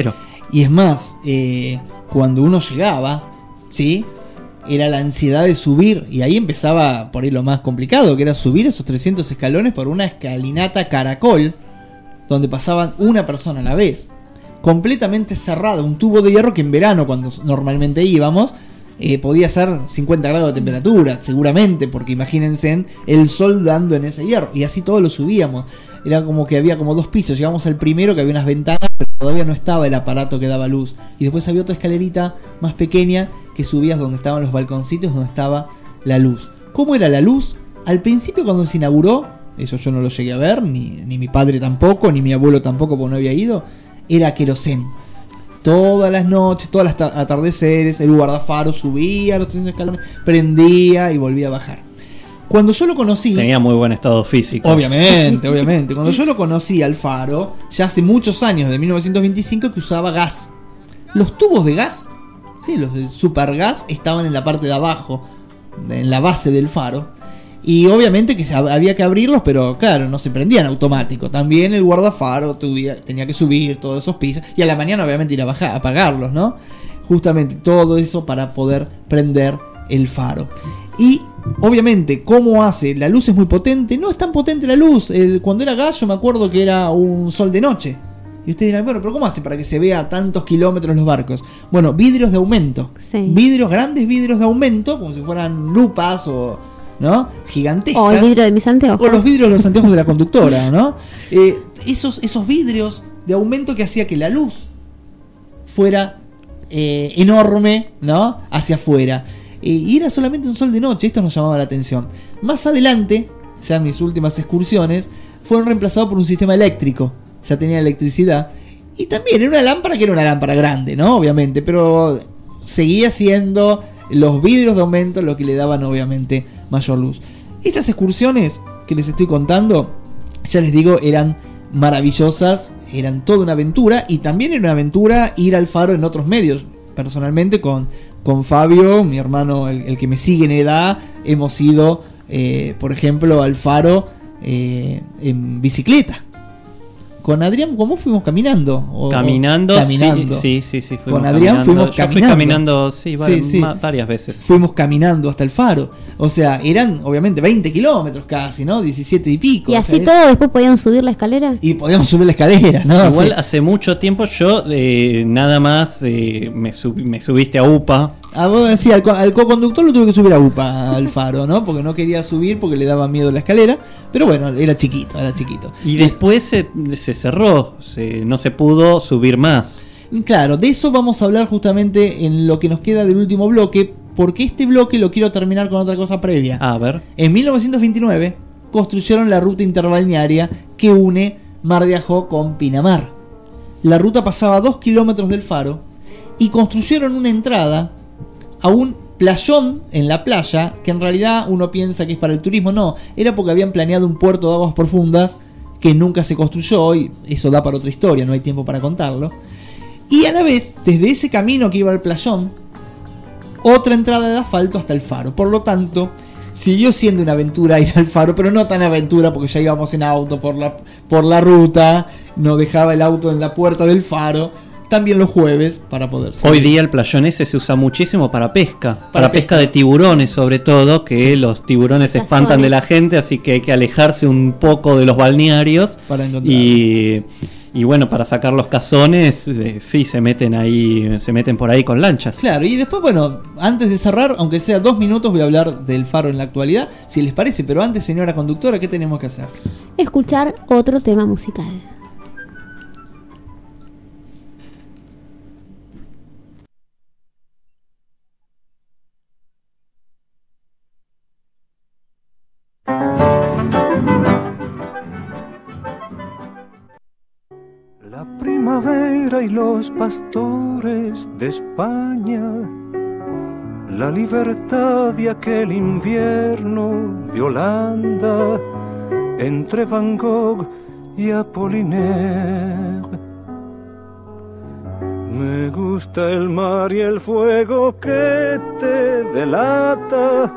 Y es más, eh, cuando uno llegaba, ¿sí?, era la ansiedad de subir, y ahí empezaba por ahí lo más complicado, que era subir esos trescientos escalones por una escalinata caracol, donde pasaban una persona a la vez, completamente cerrada, un tubo de hierro que en verano, cuando normalmente íbamos, eh, podía ser cincuenta grados de temperatura, seguramente, porque imagínense el sol dando en ese hierro, y así todos lo subíamos. Era como que había como dos pisos, llegamos al primero que había unas ventanas, pero todavía no estaba el aparato que daba luz, y después había otra escalerita más pequeña que subías donde estaban los balconcitos, donde estaba la luz. ¿Cómo era la luz? Al principio, cuando se inauguró, eso yo no lo llegué a ver, ni, ni mi padre tampoco, ni mi abuelo tampoco, porque no había ido, era querosén. Todas las noches, todas las atardeceres, el guardafaro subía los trescientos escalones, prendía y volvía a bajar. Cuando yo lo conocí... Tenía muy buen estado físico. Obviamente, obviamente. Cuando yo lo conocí al faro, ya hace muchos años, de mil novecientos veinticinco, que usaba gas. Los tubos de gas, sí, los de supergas, estaban en la parte de abajo, en la base del faro. Y obviamente que había que abrirlos, pero claro, no se prendían automático. También el guardafaro tuvía, tenía que subir todos esos pisos. Y a la mañana obviamente ir a bajar, a apagarlos, ¿no? Justamente todo eso para poder prender el faro. Y obviamente, ¿cómo hace? La luz es muy potente. No es tan potente la luz. El, cuando era gas, yo me acuerdo que era un sol de noche. Y ustedes dirán, bueno, pero ¿cómo hace para que se vea a tantos kilómetros los barcos? Bueno, vidrios de aumento. Sí. Vidrios, grandes vidrios de aumento, como si fueran lupas o, ¿no?, gigantescas. O el vidrio de mis anteojos. O los vidrios de los anteojos de la conductora, ¿no? Eh, esos, esos vidrios de aumento que hacía que la luz fuera eh, enorme, ¿no?, hacia afuera. Y era solamente un sol de noche. Esto nos llamaba la atención. Más adelante, ya en mis últimas excursiones, fueron reemplazados por un sistema eléctrico. Ya tenía electricidad. Y también era una lámpara que era una lámpara grande, ¿no? Obviamente. Pero seguía siendo los vidrios de aumento lo que le daban, obviamente, mayor luz. Estas excursiones que les estoy contando, ya les digo, eran maravillosas. Eran toda una aventura. Y también era una aventura ir al faro en otros medios. Personalmente con... Con Fabio, mi hermano, el, el que me sigue en edad, hemos ido, eh, por ejemplo, al faro eh, en bicicleta. Con Adrián, ¿cómo fuimos caminando? O, caminando, o caminando. Sí, sí, sí, sí. Con Adrián caminando. fuimos Yo caminando. fui caminando, sí, varias, sí, sí. varias veces. Fuimos caminando hasta el faro. O sea, eran obviamente veinte kilómetros casi, ¿no? diecisiete y pico. Y o así sea, todo, después podían subir la escalera. Y podíamos subir la escalera, ¿no? Igual Sí. hace mucho tiempo yo eh, nada más eh, me, sub, me subiste a UPA. Ah, vos decís, al, co- al co-conductor lo tuve que subir a UPA al faro, ¿no? Porque no quería subir porque le daba miedo la escalera. Pero bueno, era chiquito, era chiquito. Y después se, se cerró, se, no se pudo subir más. Claro, de eso vamos a hablar justamente en lo que nos queda del último bloque, porque este bloque lo quiero terminar con otra cosa previa. A ver. En mil novecientos veintinueve construyeron la ruta interbalnearia que une Mar de Ajó con Pinamar. La ruta pasaba a dos kilómetros del faro y construyeron una entrada a un playón en la playa, que en realidad uno piensa que es para el turismo. No, era porque habían planeado un puerto de aguas profundas que nunca se construyó, y eso da para otra historia, no hay tiempo para contarlo. Y a la vez, desde ese camino que iba al playón, otra entrada de asfalto hasta el faro. Por lo tanto, siguió siendo una aventura ir al faro, pero no tan aventura porque ya íbamos en auto por la, por la ruta, nos dejaba el auto en la puerta del faro, también los jueves para poder subir. Hoy día el playón ese se usa muchísimo para pesca, para, Para pesca, pesca de tiburones sobre todo, que Sí. los tiburones se Cazones. espantan de la gente, así que hay que alejarse un poco de los balnearios Para encontrar. y, y bueno, para sacar los cazones, eh, sí, se meten ahí, se meten por ahí con lanchas. Claro, y después, bueno, antes de cerrar, aunque sea dos minutos, voy a hablar del faro en la actualidad, si les parece, pero antes, señora conductora, ¿qué tenemos que hacer? Escuchar otro tema musical. La primavera y los pastores de España, la libertad de aquel invierno de Holanda, entre Van Gogh y Apollinaire. Me gusta el mar y el fuego que te delata,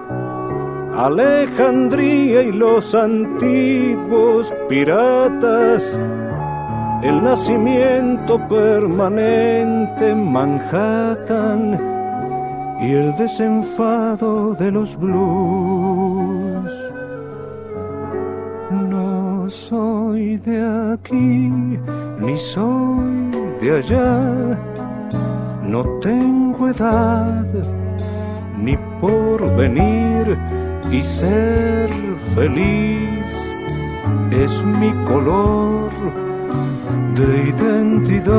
Alejandría y los antiguos piratas, el nacimiento permanente en Manhattan y el desenfado de los blues. No soy de aquí, ni soy de allá, no tengo edad ni porvenir, y ser feliz es mi color de identidad.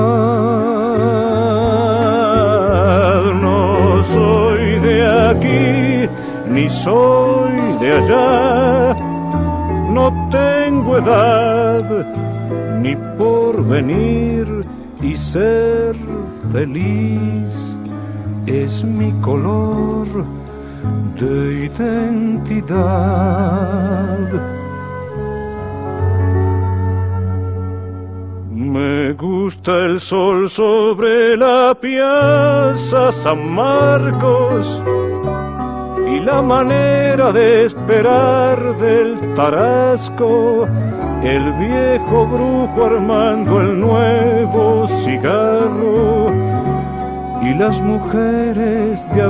No soy de aquí, ni soy de allá, no tengo edad ni porvenir, y ser feliz es mi color de identidad. Me gusta el sol sobre la piazza San Marcos y la manera de esperar del tarasco, el viejo brujo armando el nuevo cigarro y las mujeres de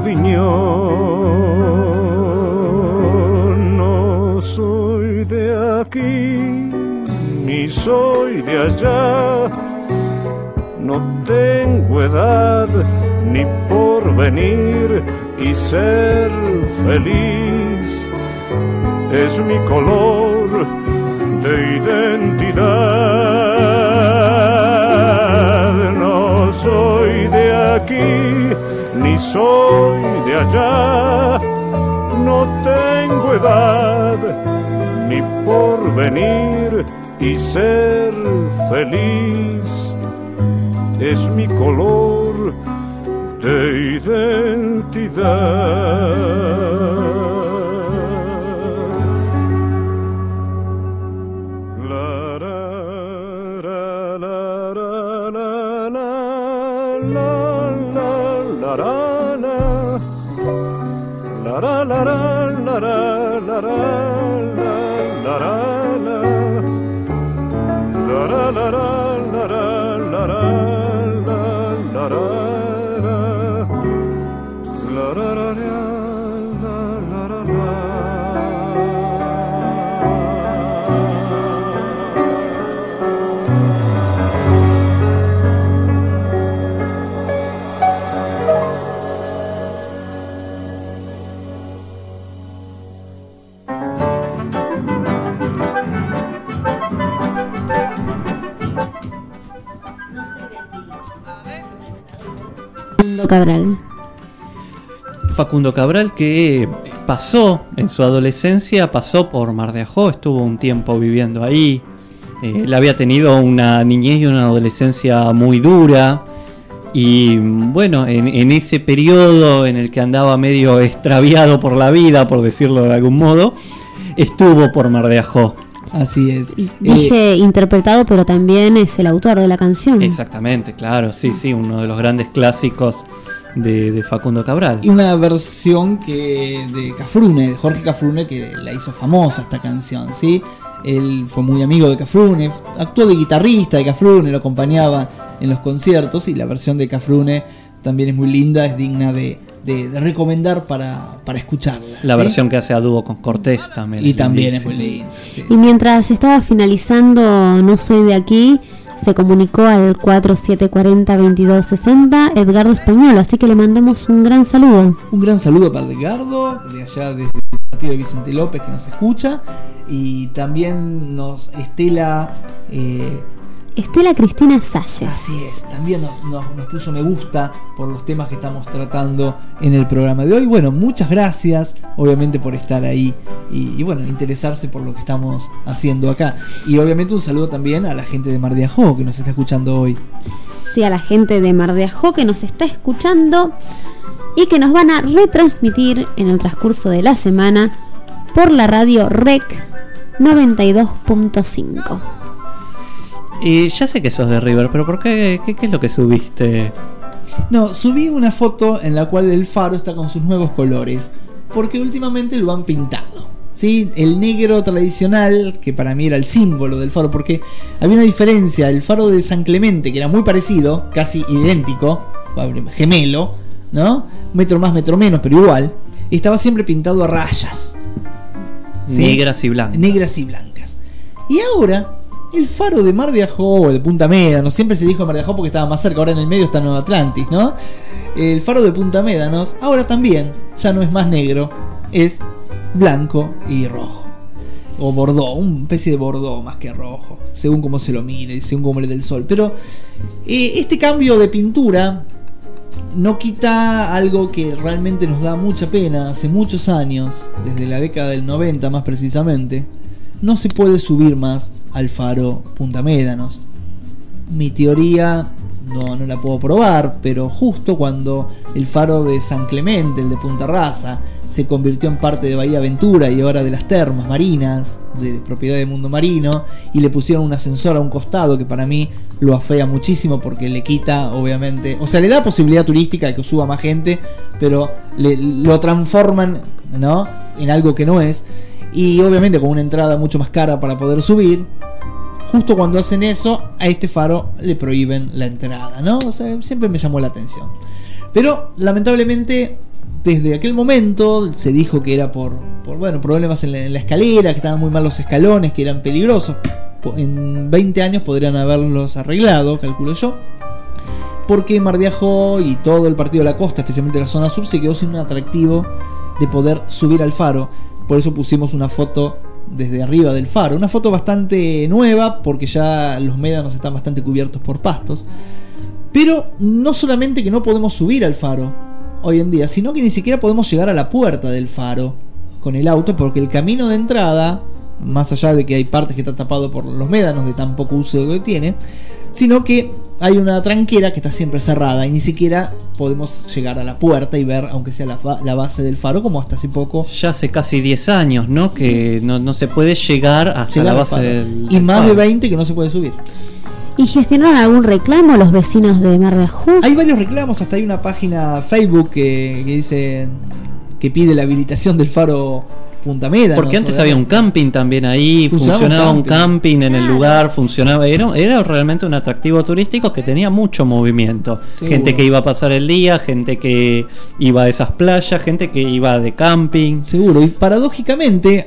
Aviñón. No soy de aquí, ni soy de allá, no tengo edad ni porvenir, y ser feliz es mi color de identidad. No soy de aquí, ni soy de allá, no tengo edad ni porvenir, y ser feliz es mi color de identidad. Cabral. Facundo Cabral, que pasó en su adolescencia, pasó por Mar de Ajó, estuvo un tiempo viviendo ahí. Eh, él había tenido una niñez y una adolescencia muy dura. Y bueno, en, en ese periodo en el que andaba medio extraviado por la vida, por decirlo de algún modo, estuvo por Mar de Ajó. Así es. Dije eh, interpretado, pero también es el autor de la canción. Exactamente, claro, sí, sí, uno de los grandes clásicos de, de Facundo Cabral. Y una versión que de Cafrune, de Jorge Cafrune, que la hizo famosa esta canción, ¿sí? Él fue muy amigo de Cafrune, actuó de guitarrista de Cafrune, lo acompañaba en los conciertos, y la versión de Cafrune también es muy linda, es digna de, de, de recomendar para, para escucharla. La ¿sí? versión que hace a dúo con Cortés también. Y es también lindísima. es muy linda. Sí, y sí. mientras estaba finalizando No Soy de Aquí, se comunicó al cuatro siete cuatro cero, veintidós sesenta Edgardo Español, así que le mandamos un gran saludo. Un gran saludo para Edgardo, de allá desde el partido de Vicente López, que nos escucha. Y también nos Estela... Eh, Estela Cristina Salles. Así es, también nos, nos, nos puso me gusta por los temas que estamos tratando en el programa de hoy. Bueno, muchas gracias, obviamente, por estar ahí y, y bueno, interesarse por lo que estamos haciendo acá. Y obviamente un saludo también a la gente de Mar de Ajó que nos está escuchando hoy. Sí, a la gente de Mar de Ajó que nos está escuchando y que nos van a retransmitir en el transcurso de la semana por la radio R E C noventa y dos punto cinco. Y ya sé que sos de River, pero ¿por qué? ¿Qué, qué es lo que subiste? No, subí una foto en la cual el faro está con sus nuevos colores, porque últimamente lo han pintado. ¿sí? El negro tradicional, que para mí era el símbolo del faro, porque había una diferencia. El faro de San Clemente, que era muy parecido, casi idéntico, gemelo, ¿no? Metro más, metro menos, pero igual, estaba siempre pintado a rayas, ¿sí? Negras y blancas. Negras y blancas. Y ahora, el faro de Mar de Ajó, o de Punta Médanos, siempre se dijo Mar de Ajó porque estaba más cerca, ahora en el medio está Nueva Atlantis, ¿no? El faro de Punta Médanos, ahora también, ya no es más negro, es blanco y rojo. O bordó, una especie de bordó más que rojo, según cómo se lo mire, según cómo le dé el sol. Pero eh, este cambio de pintura no quita algo que realmente nos da mucha pena. Hace muchos años, desde la década del noventa más precisamente, no se puede subir más al faro Punta Médanos. Mi teoría no, no la puedo probar, pero justo cuando el faro de San Clemente, el de Punta Rasa, se convirtió en parte de Bahía Aventura y ahora de las termas marinas, de propiedad de Mundo Marino, y le pusieron un ascensor a un costado que para mí lo afea muchísimo porque le quita, obviamente, o sea, le da posibilidad turística de que suba más gente, pero le, lo transforman, ¿no?, en algo que no es. Y obviamente con una entrada mucho más cara para poder subir. Justo cuando hacen eso, a este faro le prohíben la entrada, ¿no? O sea, siempre me llamó la atención. Pero lamentablemente, desde aquel momento se dijo que era por, por bueno, problemas en la, en la escalera, que estaban muy mal los escalones, que eran peligrosos. En veinte años podrían haberlos arreglado, calculo yo. Porque Mar de Ajó y todo el partido de la costa, especialmente la zona sur, se quedó sin un atractivo de poder subir al faro. Por eso pusimos una foto desde arriba del faro. Una foto bastante nueva porque ya los médanos están bastante cubiertos por pastos. Pero no solamente que no podemos subir al faro hoy en día, sino que ni siquiera podemos llegar a la puerta del faro con el auto, porque el camino de entrada, más allá de que hay partes que están tapados por los médanos de tan poco uso que tiene, sino que hay una tranquera que está siempre cerrada y ni siquiera podemos llegar a la puerta y ver, aunque sea la, la base del faro, como hasta hace poco. Ya hace casi diez años, ¿no? Que no, no se puede llegar hasta llegar la base del y más faro. De veinte que no se puede subir. ¿Y gestionaron algún reclamo los vecinos de Mar de Ajó? Hay varios reclamos, hasta hay una página Facebook que, que dice que pide la habilitación del faro Punta Médanos. Porque antes había un camping también ahí, funcionaba, funcionaba un, camping. un camping en el lugar, funcionaba, era, era realmente un atractivo turístico que tenía mucho movimiento. Seguro. Gente que iba a pasar el día, gente que iba a esas playas, gente que iba de camping. Seguro, y paradójicamente,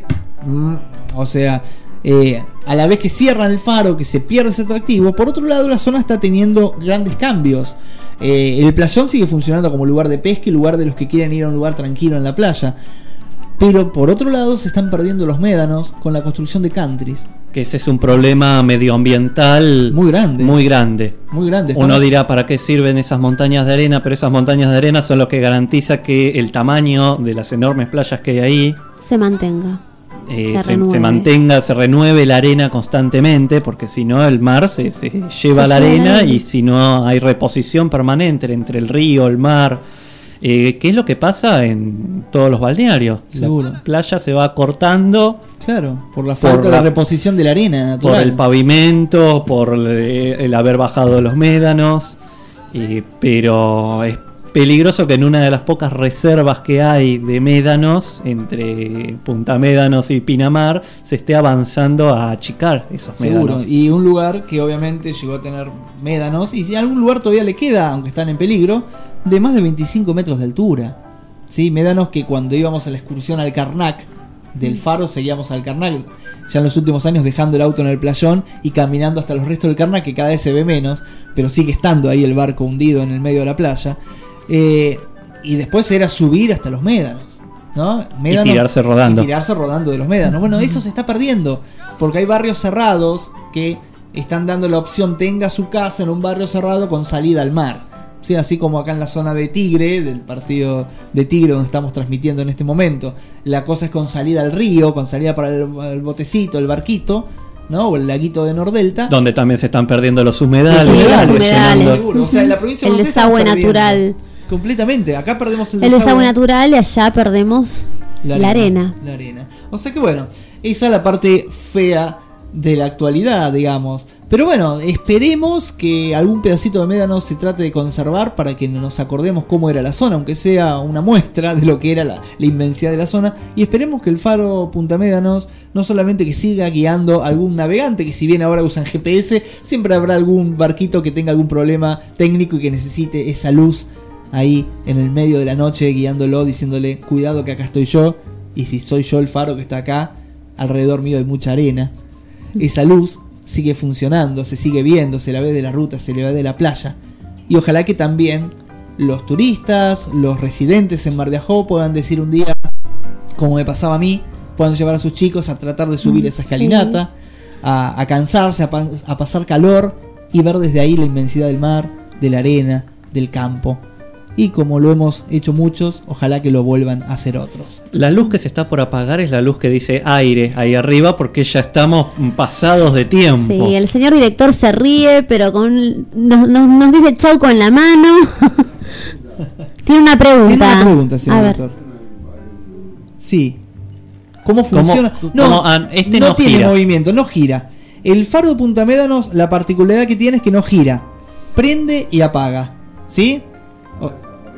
o sea, eh, a la vez que cierran el faro, que se pierde ese atractivo, por otro lado la zona está teniendo grandes cambios. Eh, el playón sigue funcionando como lugar de pesca y lugar de los que quieren ir a un lugar tranquilo en la playa. Pero por otro lado se están perdiendo los médanos con la construcción de countries. Que ese es un problema medioambiental muy grande. Muy grande. Muy grande. Uno estamos... dirá, ¿para qué sirven esas montañas de arena? Pero esas montañas de arena son lo que garantiza que el tamaño de las enormes playas que hay ahí se mantenga. Eh, se, se, se mantenga, se renueve la arena constantemente, porque si no el mar se, se lleva se la arena, y si no hay reposición permanente entre el río, el mar. Eh, ¿Qué es lo que pasa en todos los balnearios? Seguro. La playa se va cortando. Claro, por la falta por la, de reposición de la arena natural. Por el pavimento, por el, el haber bajado los médanos. Eh, pero es peligroso que en una de las pocas reservas que hay de médanos, entre Punta Médanos y Pinamar, se esté avanzando a achicar esos Seguro. médanos. Y un lugar que obviamente llegó a tener médanos, y si algún lugar todavía le queda, aunque están en peligro, de más de veinticinco metros de altura. ¿Sí? Médanos que cuando íbamos a la excursión al Karnak, del faro seguíamos al Karnak, ya en los últimos años dejando el auto en el playón y caminando hasta los restos del Karnak, que cada vez se ve menos, pero sigue estando ahí el barco hundido en el medio de la playa. Eh, y después era subir hasta los médanos, ¿no? Médanos, y tirarse rodando. Y tirarse rodando de los médanos. Bueno, eso se está perdiendo, porque hay barrios cerrados que están dando la opción, tenga su casa en un barrio cerrado con salida al mar. Sí, así como acá en la zona de Tigre, del partido de Tigre donde estamos transmitiendo en este momento, la cosa es con salida al río, con salida para el, el botecito, el barquito, ¿no? O el laguito de Nordelta, donde también se están perdiendo los humedales. Sí, los humedales. Seguro. O sea, en la provincia el desagüe natural. Completamente, acá perdemos el, el desagüe, desagüe natural y allá perdemos la, la arena, arena. La arena. O sea que bueno, esa es la parte fea de la actualidad, digamos. Pero bueno, esperemos que algún pedacito de médano se trate de conservar para que nos acordemos cómo era la zona, aunque sea una muestra de lo que era la, la inmensidad de la zona. Y esperemos que el faro Punta Médanos no solamente que siga guiando a algún navegante, que si bien ahora usan G P S, siempre habrá algún barquito que tenga algún problema técnico y que necesite esa luz ahí en el medio de la noche guiándolo, diciéndole cuidado que acá estoy yo, y si soy yo el faro que está acá, alrededor mío hay mucha arena. Esa luz sigue funcionando, se sigue viendo, se la ve de la ruta, se le ve de la playa. Y ojalá que también los turistas, los residentes en Mar de Ajó puedan decir un día, como me pasaba a mí, puedan llevar a sus chicos a tratar de subir esa escalinata, sí. a, a cansarse, a, pa- a pasar calor y ver desde ahí la inmensidad del mar, de la arena, del campo. Y como lo hemos hecho muchos, ojalá que lo vuelvan a hacer otros. La luz que se está por apagar es la luz que dice aire ahí arriba, porque ya estamos pasados de tiempo. Sí, el señor director se ríe, pero con nos, nos, nos dice chau con la mano. Tiene una pregunta. Tiene una pregunta, señor a director. Sí. ¿Cómo funciona? ¿Cómo? No, ¿Cómo? Ah, este no no tiene gira. movimiento, no gira. El faro de Punta Médanos, la particularidad que tiene es que no gira. Prende y apaga. ¿Sí? O-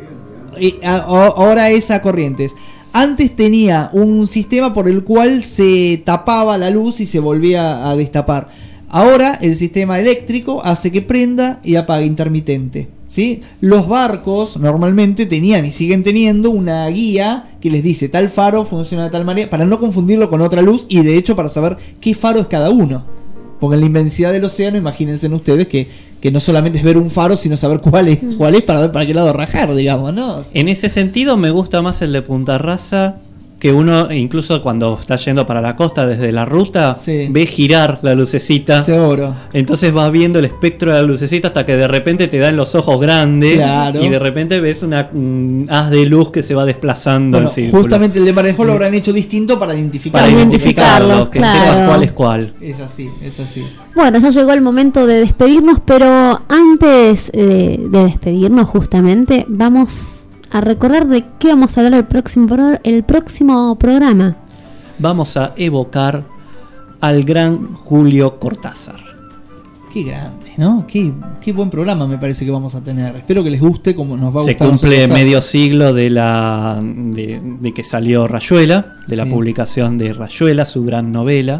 y a- o- ahora es a corrientes. Antes tenía un sistema por el cual se tapaba la luz y se volvía a destapar. Ahora el sistema eléctrico hace que prenda y apague intermitente. ¿Sí? Los barcos normalmente tenían y siguen teniendo una guía que les dice tal faro funciona de tal manera, para no confundirlo con otra luz y de hecho para saber qué faro es cada uno. Porque en la inmensidad del océano, imagínense ustedes que, que no solamente es ver un faro, sino saber cuál es, cuál es para ver para qué lado rajar, digamos, ¿no? En ese sentido me gusta más el de Punta Rasa, que uno incluso cuando está yendo para la costa desde la ruta, Sí. ve girar la lucecita. Seguro. Entonces vas viendo el espectro de la lucecita hasta que de repente te dan los ojos grandes, Claro. y de repente ves una un haz de luz que se va desplazando Bueno, en círculo. justamente el de Mar de Ajó lo habrán hecho distinto para identificar. Para identificarlo, identificarlo, que claro. sepas cuál es cuál. Es así, es así. Bueno, ya llegó el momento de despedirnos, pero antes eh, de despedirnos justamente, vamos a recordar de qué vamos a hablar el próximo, pro- el próximo programa. Vamos a evocar al gran Julio Cortázar. Qué grande, ¿no? Qué, qué buen programa me parece que vamos a tener. Espero que les guste como nos va a Se gustar. a cumple nosotros. medio siglo de la de, de que salió Rayuela, de la Sí. publicación de Rayuela, su gran novela.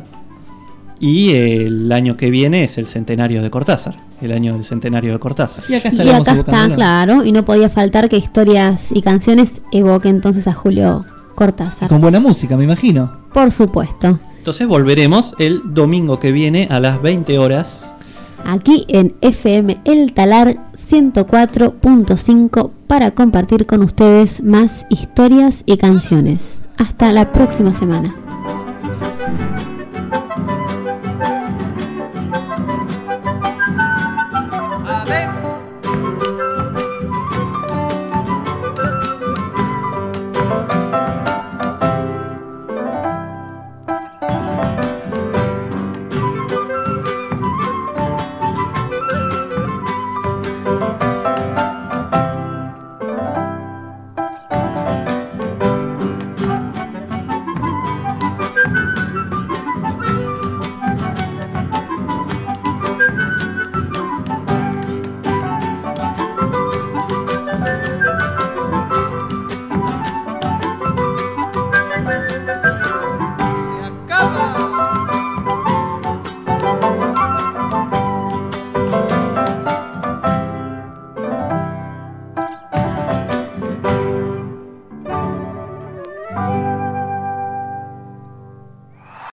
Y el año que viene es el centenario de Cortázar, el año del centenario de Cortázar. Y acá Y estaremos acá está, evocándolo. claro, y no podía faltar que historias y canciones evoquen entonces a Julio Cortázar. Con buena música, me imagino. Por supuesto. Entonces volveremos el domingo que viene a las veinte horas. Aquí en F M El Talar ciento cuatro punto cinco para compartir con ustedes más historias y canciones. Hasta la próxima semana.